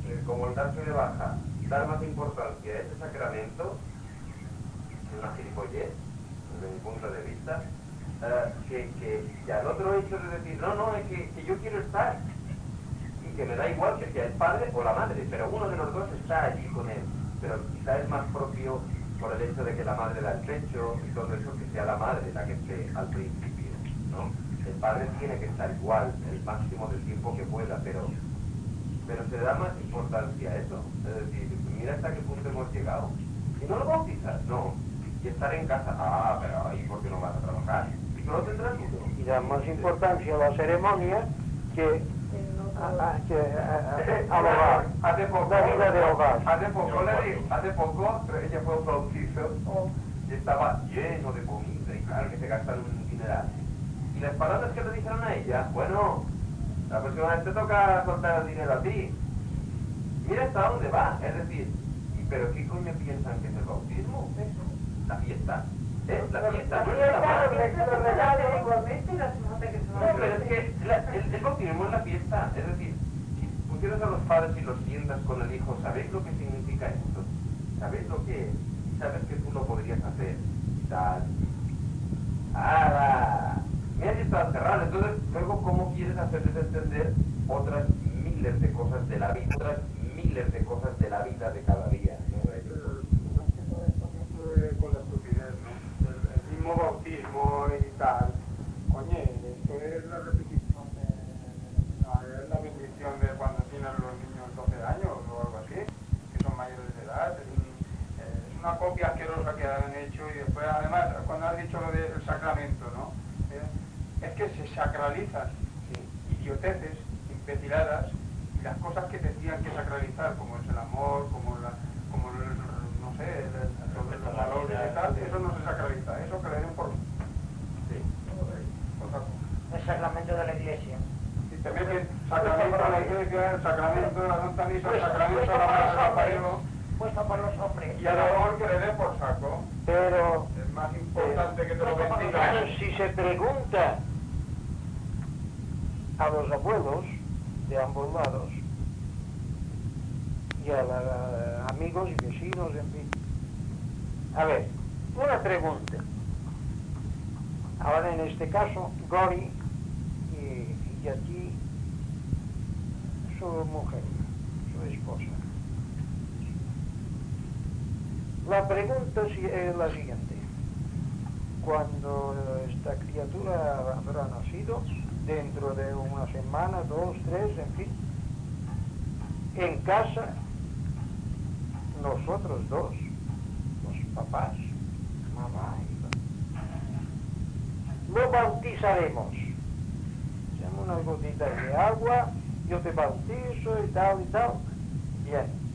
como el darse de baja, dar más importancia a ese sacramento, es una gilipollez, desde mi punto de vista, que al otro hecho de decir, no, es que yo quiero estar, y que me da igual que sea el padre o la madre, pero uno de los dos está allí con él, pero quizá es más propio por el hecho de que la madre da el pecho y todo eso, que sea la madre la que esté al principio, ¿no? El padre tiene que estar igual el máximo del tiempo que pueda, pero se da más importancia a eso. Es decir, mira hasta qué punto hemos llegado. Y no lo bautizas, no. Y estar en casa, pero ahí ¿por qué no vas a trabajar? Y no lo tendrás mucho.
Y da más importancia a la ceremonia que al hogar,
Hace poco,
la vida de hogar.
hace poco ella fue a un bautizo y estaba lleno de comida y claro que se gastan un dineral.
Y las palabras que le dijeron a ella, bueno, la próxima vez te toca soltar el dinero a ti. Mira hasta dónde va, es decir, ¿pero qué coño piensan que es el bautismo? La fiesta. La fiesta, no es la madre. No, pero es que el bautismo es la fiesta, es decir, si pusieras a los padres y los sientas con el hijo, ¿sabéis lo que significa esto? ¿Sabéis lo que es? ¿Sabes que tú lo podrías hacer? Y tal. Me has estado cerrado, entonces luego ¿cómo quieres hacerles entender otras miles de cosas de la vida, otras miles de cosas de la vida de cada día?
Con la estupidez, ¿no? El mismo bautismo y tal. Coño, esto es la repetición es la bendición de cuando tienen los niños 12 años o algo así, que son mayores de edad. Es una copia asquerosa que han hecho y después además cuando has dicho lo del sacramento, ¿no? Es que se sacralizan idioteces, imbeciladas, y las cosas que tendrían que sacralizar, como es el amor, como no sé, los valores y tal, eso no se sacraliza, eso que le den por... Sí, otra cosa.
El sacramento de la iglesia.
Y te meten sacramento a la iglesia, el sacramento de la Santa Misa, el sacramento de la Madre de Rafael,
puesto por los hombres.
y a lo mejor que le den por saco.
Pero
Es más importante que te lo bendigan.
si se pregunta a los abuelos de ambos lados y a los amigos y vecinos, en fin. A ver, una pregunta. Ahora en este caso, Gori y aquí su mujer, su esposa. La pregunta es la siguiente. Cuando esta criatura habrá nacido, dentro de una semana, 2, 3, en fin, en casa, nosotros dos, los papás, mamá y lo bautizaremos. Hacemos unas gotitas de agua, yo te bautizo y tal y tal. Bien.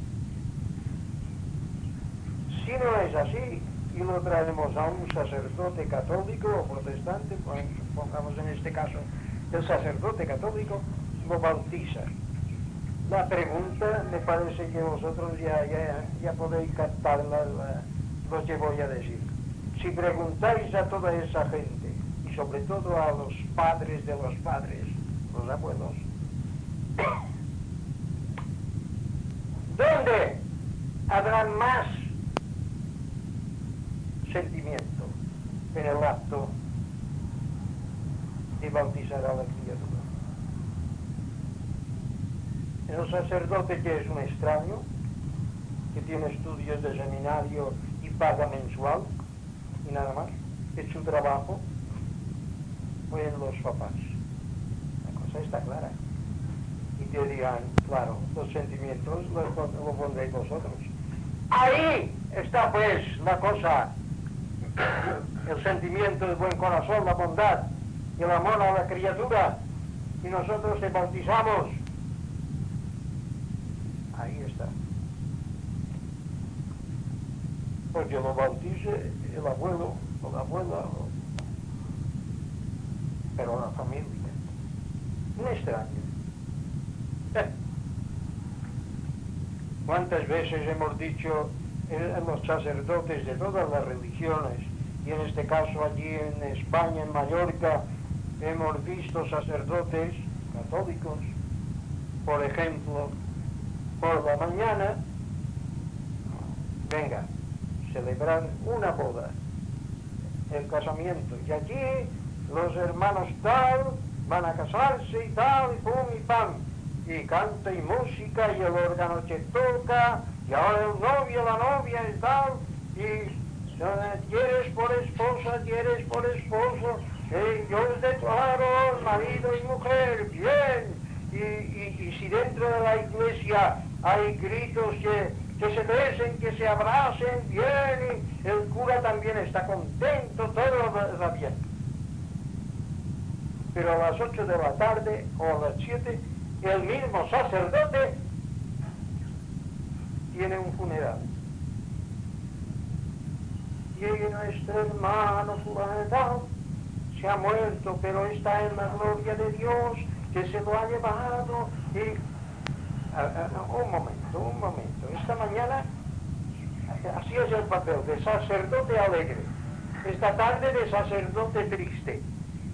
Si no es así, y lo traemos a un sacerdote católico o protestante, pues, pongamos en este caso el sacerdote católico, lo bautiza. La pregunta, me parece que vosotros ya podéis captar lo que voy a decir. Si preguntáis a toda esa gente, y sobre todo a los padres de los padres, los abuelos, ¿dónde habrá más sentimiento en el acto de bautizar a la criatura? El sacerdote, que es un extraño, que tiene estudios de seminario y paga mensual y nada más, es su trabajo, o en los papás. La cosa está clara. Y te dirán, claro, los sentimientos lo pondréis vosotros. Ahí está pues la cosa. El sentimiento, el buen corazón, la bondad y el amor a la criatura, y nosotros te bautizamos. Ahí está. Porque lo bautice el abuelo o la abuela, pero la familia. Un extraño. ¿Cuántas veces hemos dicho los sacerdotes de todas las religiones, y en este caso allí en España, en Mallorca, hemos visto sacerdotes católicos, por ejemplo, por la mañana, venga, celebrar una boda, el casamiento. Y allí los hermanos tal van a casarse y tal, y pum y pam. Y canta y música y el órgano que toca, y ahora el novio, la novia y tal, y tienes por esposa, yo os declaro marido y mujer, bien. Y si dentro de la iglesia hay gritos que se besen, que se abracen, bien, y el cura también está contento, todo va bien. Pero a las 8 de la tarde o a las 7, el mismo sacerdote tiene un funeral. Y nuestro hermano fulano de tal se ha muerto, pero está en la gloria de Dios, que se lo ha llevado. Y un momento, esta mañana así es el papel de sacerdote alegre, esta tarde de sacerdote triste.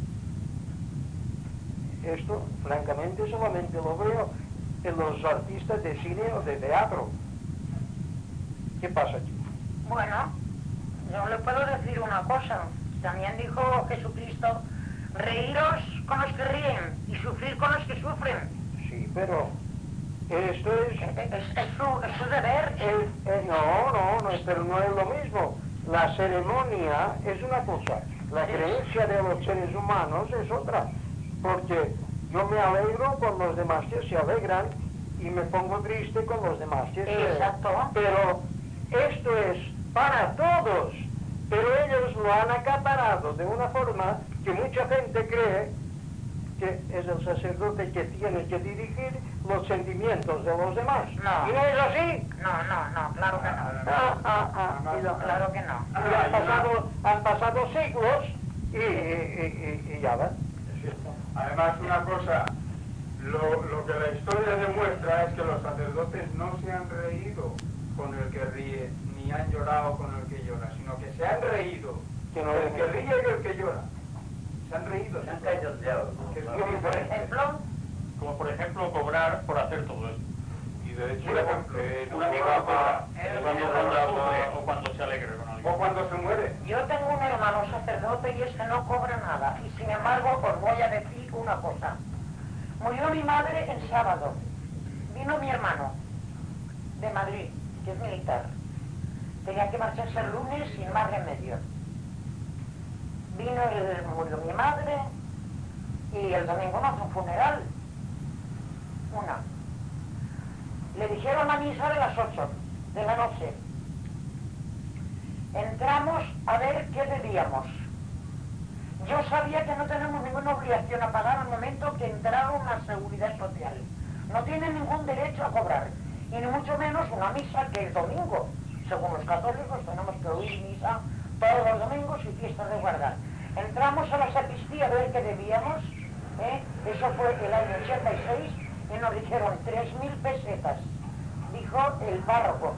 Esto, francamente, solamente lo veo en los artistas de cine o de teatro. ¿Qué pasa aquí?
Bueno, yo le puedo decir una cosa. También dijo Jesucristo, reíros con los que ríen y sufrir con los que sufren.
Sí, pero esto es...
Es su deber.
Pero no es lo mismo. La ceremonia es una cosa, la creencia de los seres humanos es otra. Porque yo me alegro con los demás que se alegran y me pongo triste con los demás que se...
Exacto.
Pero esto es para todos. Pero ellos lo han acaparado de una forma que mucha gente cree que es el sacerdote que tiene que dirigir los sentimientos de los demás.
No.
¿Y no es así?
No, claro que no. Claro que no.
Han pasado siglos y ya va.
Además, una cosa, lo que la historia demuestra es que los sacerdotes no se han reído con el que ríe, ni han llorado con el que llora, sino que se han reído el que ríe y el que llora. Se han reído, se han callondeado, que es muy diferente.
Como por ejemplo cobrar por hacer todo esto.
Y de hecho,
un amigo cobra cuando sufre o cuando se alegra con alguien.
O cuando se muere.
Yo tengo un hermano sacerdote y este no cobra nada. Y sin embargo, os voy a decir una cosa. Murió mi madre el sábado. Vino mi hermano de Madrid, que es militar. Tenía que marcharse el lunes sin más remedio. Murió mi madre y el domingo no fue un funeral. Le dijeron la misa de las 8 de la noche. Entramos a ver qué debíamos. Yo sabía que no tenemos ninguna obligación a pagar al momento que entraron la seguridad social. No tienen ningún derecho a cobrar. Y ni mucho menos una misa que el domingo. Según los católicos tenemos que oír misa todos los domingos y fiestas de guardar. Entramos a la sacristía a ver qué debíamos. Eso fue el año 86 y nos dijeron 3.000 pesetas. Dijo el párroco.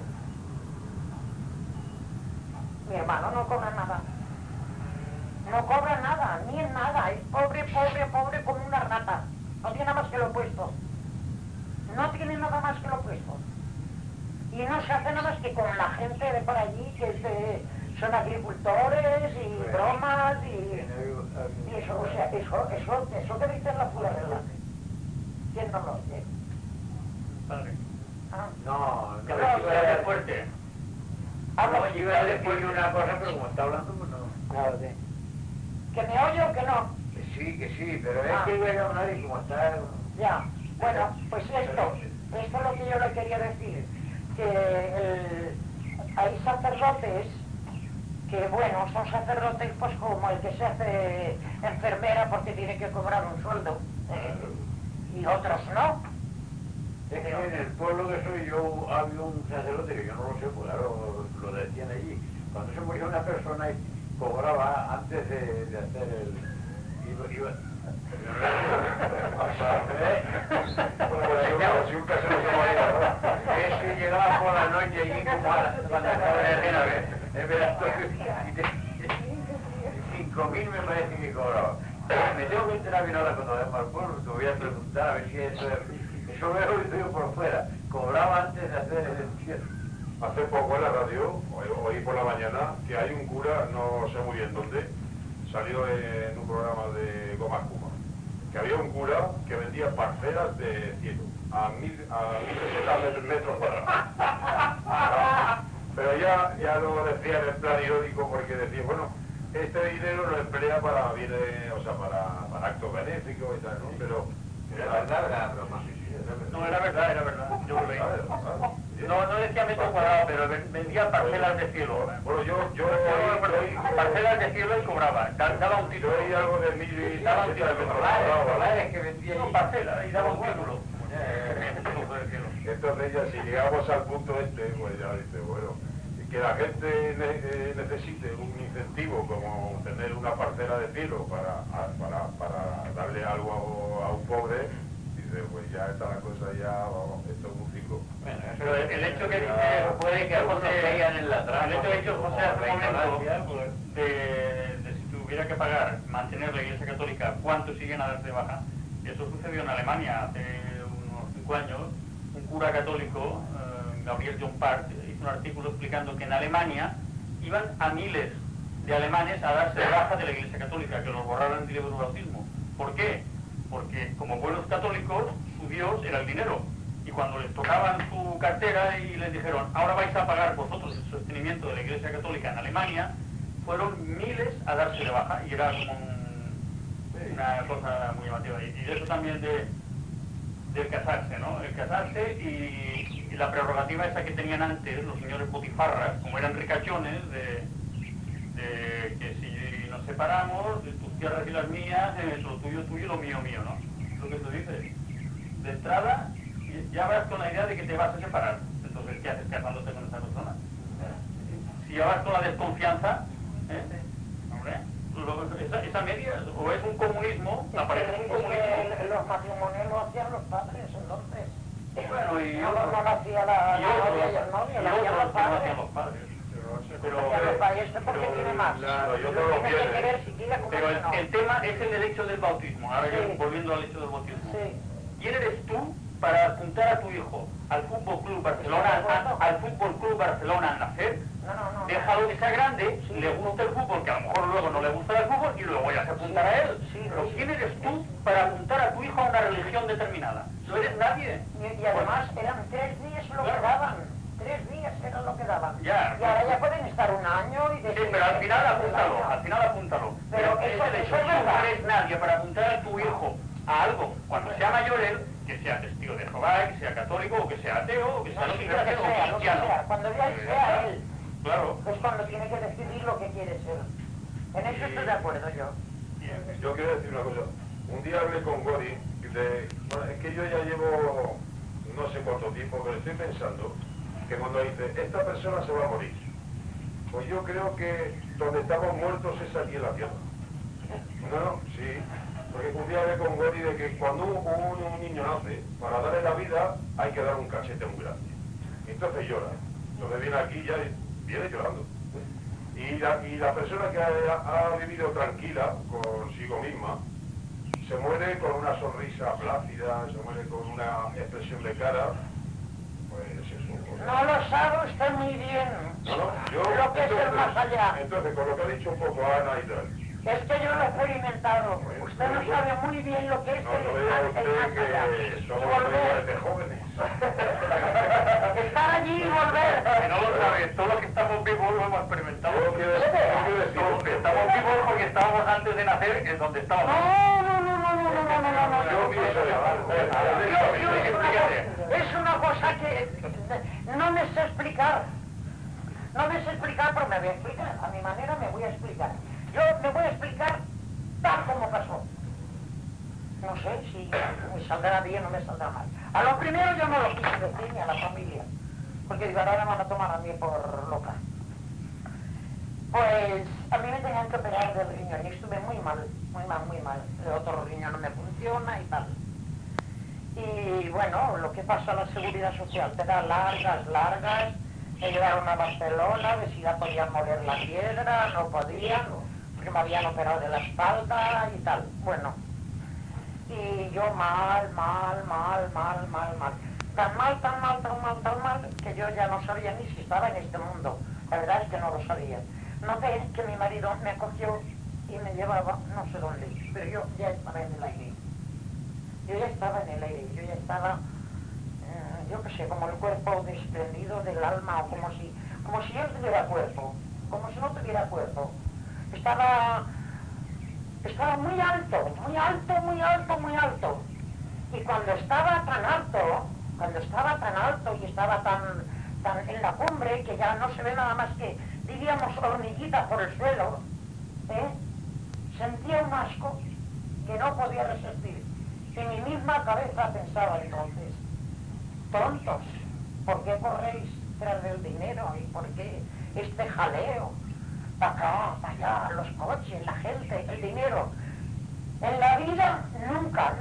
Mi hermano no cobra nada. No cobra nada, ni en nada. Es pobre como una rata. No tiene nada más que lo puesto. No tiene nada más que lo puesto. Y no se hace nada más que con la gente de por allí que son agricultores y bromas y eso, o sea, eso debe ser la pura verdad. ¿Quién no lo oye?
Padre.
No,
Que lo iba a fuerte.
No, yo iba a decir una cosa, pero como está hablando, pues no.
Nada de...
¿Que me oye o que no?
Que sí, pero es que iba a hablar y como está...
Ya, bueno, pues esto es lo que yo le quería decir, que hay sacerdotes que, bueno, son sacerdotes pues como el que se hace enfermera porque tiene que cobrar un sueldo, y otros no.
Es que en el pueblo que soy yo había un sacerdote que yo no lo sé, pues claro, lo decían allí. Cuando se moría una persona cobraba antes de hacer el... Es que llegaba por la noche y como a es verdad, 5.000 me parece que cobraba. Me tengo que enterar bien ahora cuando vayamos al pueblo, te voy a preguntar a ver si eso Yo me he oído por fuera. Cobraba antes de hacer el entierro.
Hace poco en la radio, hoy por la mañana, que hay un cura, no sé muy bien dónde, salió en un programa de Goma Espuma, que había un cura que vendía parcelas de cielo a 1.060 metros cuadrados. Pero ya lo decía en el plan irónico, porque decía, bueno, este dinero lo emplea para bienes, o sea, para actos benéficos y tal, ¿no? Pero
era verdad, era broma.
No, era verdad, yo lo leí. No decía metro cuadrado, pero vendía parcelas de cielo.
Bueno, yo
parcelas de cielo y cobraba, daba un título.
Yo oí algo de 1.060 metros cuadrados.
Que vendía
No, parcelas, y daba un título.
Entonces ya si llegamos al punto este, pues ya dice, bueno, que la gente necesite un incentivo como tener una parcela de cielo para darle algo a un pobre, dice, pues ya está la cosa, ya vamos, esto es un ciclo.
Bueno, pero el hecho que dice, puede que José caigan en la trampa. El hecho que ha dicho José hace un momento de si tuviera que pagar, mantener la Iglesia Católica, ¿cuántos siguen a darse de baja? Eso sucedió en Alemania hace unos 5 años. Un cura católico, Gabriel John Park, hizo un artículo explicando que en Alemania iban a miles de alemanes a darse de baja de la Iglesia Católica, que los borraran del libro de bautismo. ¿Por qué? Porque como buenos católicos, su Dios era el dinero. Y cuando les tocaban su cartera y les dijeron, ahora vais a pagar vosotros el sostenimiento de la Iglesia Católica en Alemania, fueron miles a darse de baja. Y era como una cosa muy llamativa. Y de eso también del casarse, ¿no? El casarse y la prerrogativa esa que tenían antes los señores botifarras, como eran ricachones, de que si nos separamos, de tus tierras y las mías, lo tuyo tuyo y lo mío mío, ¿no? Lo que tú dices. De entrada, ya vas con la idea de que te vas a separar. Entonces, ¿qué haces casándote con esa persona? Si ya vas con la desconfianza, hombre, esa media, o es un comunismo, la pareja es un comunismo.
Los matrimonios lo hacían los padres, entonces.
Bueno, y
no lo hacía la novia y el novio, lo hacían los padres.
Pero
porque tiene más.
Pero el tema es el derecho del bautismo. Ahora ya volviendo al hecho del bautismo. ¿Quién eres tú para apuntar a tu hijo al Fútbol Club Barcelona, al Fútbol Club Barcelona al nacer? Déjalo que sea grande, le gusta el fútbol, que a lo mejor luego no le gusta el fútbol, y luego ya se apuntará a él. Pero ¿quién eres tú para apuntar a tu hijo a una religión determinada? No eres nadie.
Y además eran 3 días lo que daban. 3 días era lo que daban.
Ya,
y ahora ya pueden estar un año y decir...
Sí, pero al final apúntalo. Pero eso es verdad. No eres nadie para apuntar a tu hijo a algo. Cuando sea mayor él, que sea testigo de Jehová, que sea católico, o que sea ateo, o que sea lo que sea,
lo que sea. Cuando ya sea él,
claro,
es cuando tiene que decidir lo que quiere ser. En eso estoy de acuerdo yo.
Yo quiero decir una cosa. Un día hablé con Gori bueno, es que yo ya llevo no sé cuánto tiempo, pero estoy pensando que cuando dice, esta persona se va a morir, pues yo creo que donde estamos muertos es aquí en la tierra. No, sí, porque un día hablé con Gori de que cuando un niño nace, para darle la vida hay que dar un cachete muy grande. Entonces llora. Entonces viene aquí ya viene llorando. Y la persona que ha vivido tranquila consigo misma, se muere con una sonrisa plácida, se muere con una expresión de cara, pues eso.
No lo sabe usted muy bien. Lo que es el más allá.
Entonces, con lo que ha dicho un poco Ana y tal.
Es que yo lo he experimentado. Usted no sabe muy bien lo que es el más allá.
Somos iguales de jóvenes.
Estar allí y volver.
Que no lo sabes, todos los que estamos vivos lo hemos experimentado. Todos los que estamos vivos porque estábamos antes de nacer, es donde estábamos.
Es una cosa que no me sé explicar. No me sé explicar, pero me voy a explicar. A mi manera me voy a explicar. Yo me voy a explicar tal como pasó. No sé si me saldrá bien o me saldrá mal. A lo primero yo no lo quise decir ni a la familia, porque digo, ahora me van a tomar a mí por loca. Pues a mí me tenían que operar del riñón y estuve muy mal. El otro riñón no me funciona y tal. Y bueno, lo que pasa a la Seguridad Social, te da largas, me llevaron a Barcelona, a ver si ya podían mover la piedra, no podían, porque me habían operado de la espalda y tal. Bueno, Y yo mal, tan mal, que yo ya no sabía ni si estaba en este mundo. La verdad es que no lo sabía. No sé que mi marido me cogió y me llevaba no sé dónde, pero yo ya estaba en el aire. Yo ya estaba yo qué sé, como el cuerpo desprendido del alma, o como si yo tuviera cuerpo, como si no tuviera cuerpo. Estaba muy alto. Y cuando estaba tan alto y estaba tan en la cumbre, que ya no se ve nada más que, diríamos, hormiguita por el suelo, sentía un asco que no podía resistir. En mi misma cabeza pensaba entonces, tontos, ¿por qué corréis tras del dinero? ¿Y por qué este jaleo? Para acá, para allá, los coches, la gente, el dinero. En la vida nunca,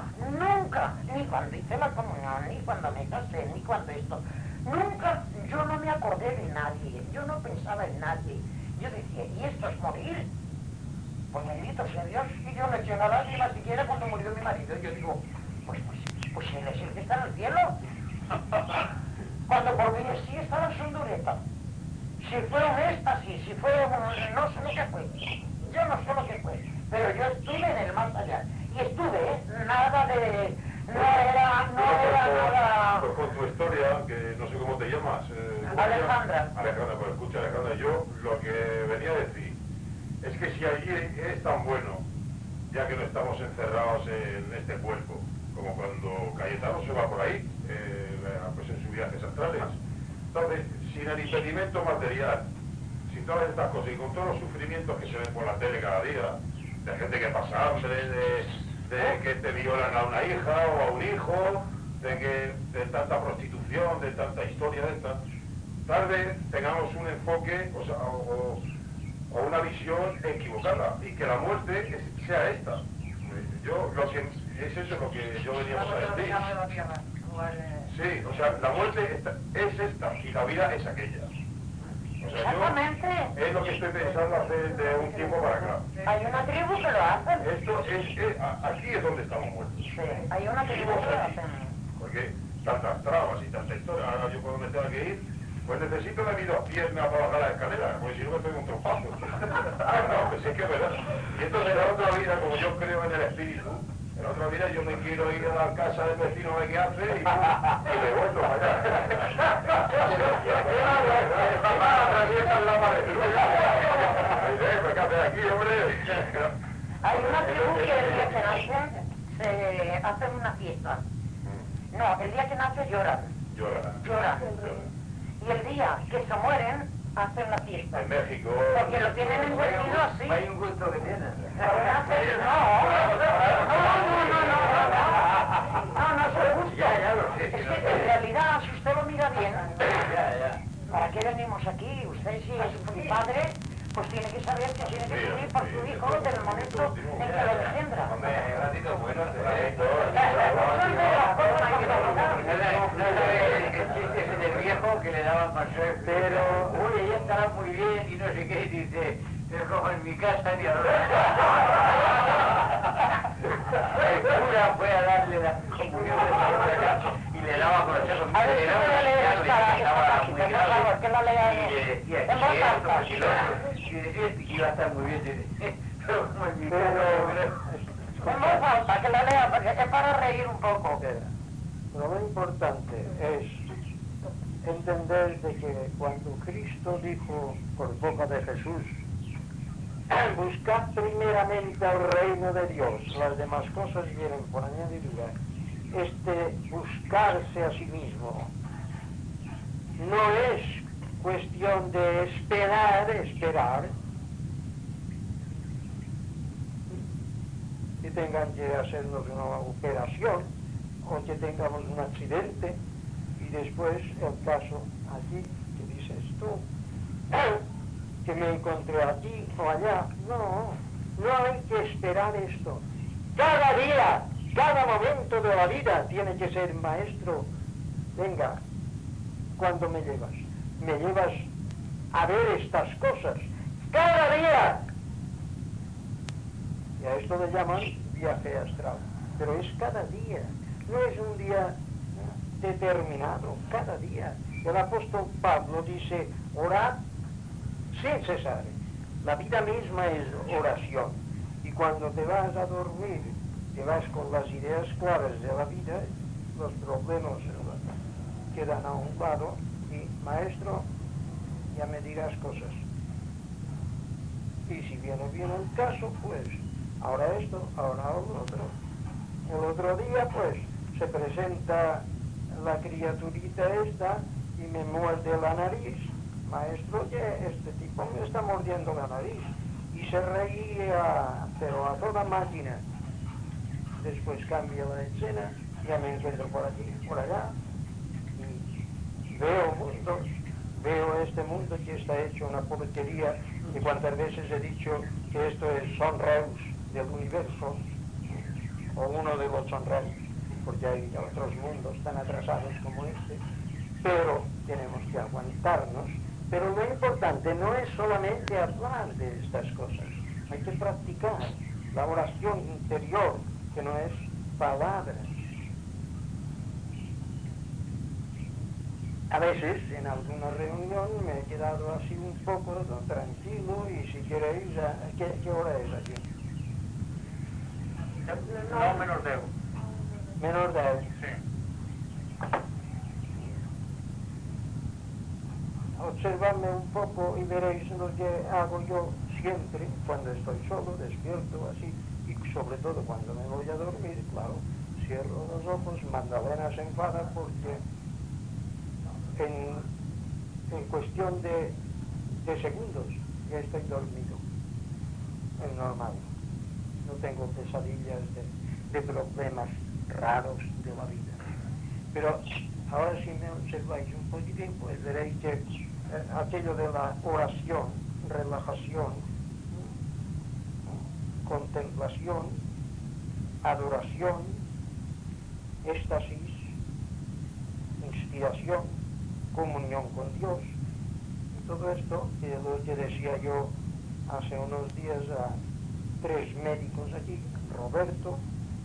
ni cuando hice la comunión, ni cuando me casé, ni cuando esto, nunca yo no me acordé de nadie, yo no pensaba en nadie. Yo decía, ¿y esto es morir? Pues bendito sea Dios, y yo no he hecho una lágrima siquiera cuando murió mi marido. Y yo digo, pues él es el que está en el cielo. Cuando por mí sí estaba en su dureza. Si fue un éxtasis, si fue un... no sé lo que fue. Yo no sé lo que fue. Pero yo estuve en el más allá. Y estuve, nada de... No era nada...
Pues con tu historia, que no sé cómo te llamas.
Alejandra.
Alejandra, pues escucha, Alejandra, yo lo que venía a decir es que si allí es tan bueno, ya que no estamos encerrados en este cuerpo, como cuando Cayetano se va por ahí, pues en sus viajes astrales. Entonces, sin el impedimento material, sin todas estas cosas y con todos los sufrimientos que se ven por la tele cada día, de gente que pasa hambre, de que te violan a una hija o a un hijo, de tanta prostitución, de tanta historia de esta, tal vez tengamos un enfoque o una visión equivocada y que la muerte sea esta. Yo lo que es eso lo que yo veníamos a decir. Sí, o sea, la muerte es esta y la vida es aquella. O sea,
exactamente.
Yo es lo que estoy pensando hacer de un tiempo para acá.
Hay una tribu que lo hace.
Esto aquí es donde estamos muertos.
Sí, hay una tribu que lo hace.
Porque tantas trabas y tanta historia, ahora yo cuando me tenga que ir, pues necesito de mis 2 piernas para bajar la escalera, porque si no me pego un trompazo. No, pues sí que es verdad. Y entonces en la otra vida, como yo creo en el espíritu, en la otra vida yo me quiero ir a la casa del vecino de qué hace y me vuelvo para allá. Atraviesan la pared. ¿Qué haces aquí, hombre?
Hay una tribu que el día que nace se hacen una fiesta. No, el día que nace lloran. Lloran. Y el día que se mueren, hacen la fiesta.
En México.
Porque lo tienen entendido así.
Hay un gusto que tienen.
No se gusta.
Ya lo sé.
Es que en realidad, si usted lo mira bien, ¿para qué venimos aquí? Usted si es mi padre, pues tiene que saber que tiene que sufrir por su hijo desde el momento en que lo engendra.
El viejo que le daban paseo, pero uy, ya estará muy bien y no sé qué, y dice, te cojo en mi casa ni a el cura fue a darle la comunión de la y le daba consejos.
A ver si puede leer esta página, por favor, que la lea
y le decía,
en voz alta.
y decía que iba a estar muy bien, pero como en mi casa,
En voz alta, que la lea, porque es para reír un poco.
Lo importante es entender de que cuando Cristo dijo por boca de Jesús, buscad primeramente al reino de Dios, las demás cosas vienen por añadidura, buscarse a sí mismo no es cuestión de esperar que tengan que hacernos una operación o que tengamos un accidente y después el caso aquí que dices tú que me encontré aquí o allá. No hay que esperar esto. Cada día, cada momento de la vida tiene que ser maestro. Venga, ¿cuándo me llevas? Me llevas a ver estas cosas cada día. Y a esto le llaman viaje astral. pero es cada día, no es un día determinado, cada día. El apóstol Pablo dice, orad sin cesar. La vida misma es oración. Y cuando te vas a dormir, te vas con las ideas claras de la vida, los problemas quedan a un lado y, maestro, ya me dirás cosas. Y si viene bien el caso, pues, ahora esto, ahora lo otro. El otro día, pues, se presenta la criaturita esta y me muerde la nariz. Maestro, oye, este tipo me está mordiendo la nariz. Y se reía, pero a toda máquina. Después cambia la escena, ya me encuentro por aquí, por allá. Y veo mundos, veo este mundo que está hecho una porquería. Y cuántas veces he dicho que esto es Sonreus del universo, o uno de los Sonreus, porque hay otros mundos tan atrasados como este, pero tenemos que aguantarnos. Pero lo importante no es solamente hablar de estas cosas, hay que practicar la oración interior, que no es palabras. A veces en alguna reunión me he quedado así un poco tranquilo y si queréis, ¿qué hora es aquí?
No, menos de 1.
Menos de 1.
Sí.
Observadme un poco y veréis lo que hago yo siempre cuando estoy solo, despierto así, y sobre todo cuando me voy a dormir, claro, cierro los ojos, Magdalena se enfada porque en cuestión de segundos ya estoy dormido, es normal, no tengo pesadillas de problemas raros de la vida. Pero ahora si me observáis un poquitín, pues veréis que aquello de la oración, relajación, contemplación, adoración, éxtasis, inspiración, comunión con Dios, y todo esto, que es lo que decía yo hace unos días a 3 médicos aquí, Roberto,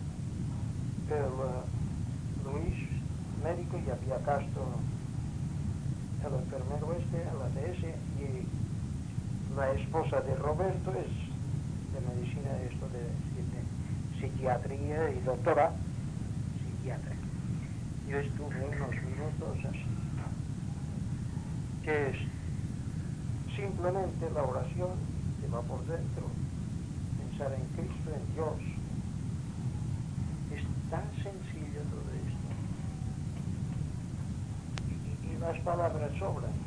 Luis, médico, y había Castro, el enfermero este, el ATS, y la esposa de Roberto es de medicina, esto de psiquiatría y doctora, psiquiatra. Yo estuve unos minutos así, que es simplemente la oración que va por dentro, pensar en Cristo, en Dios. Es tan sencillo todo esto. Y las palabras sobran.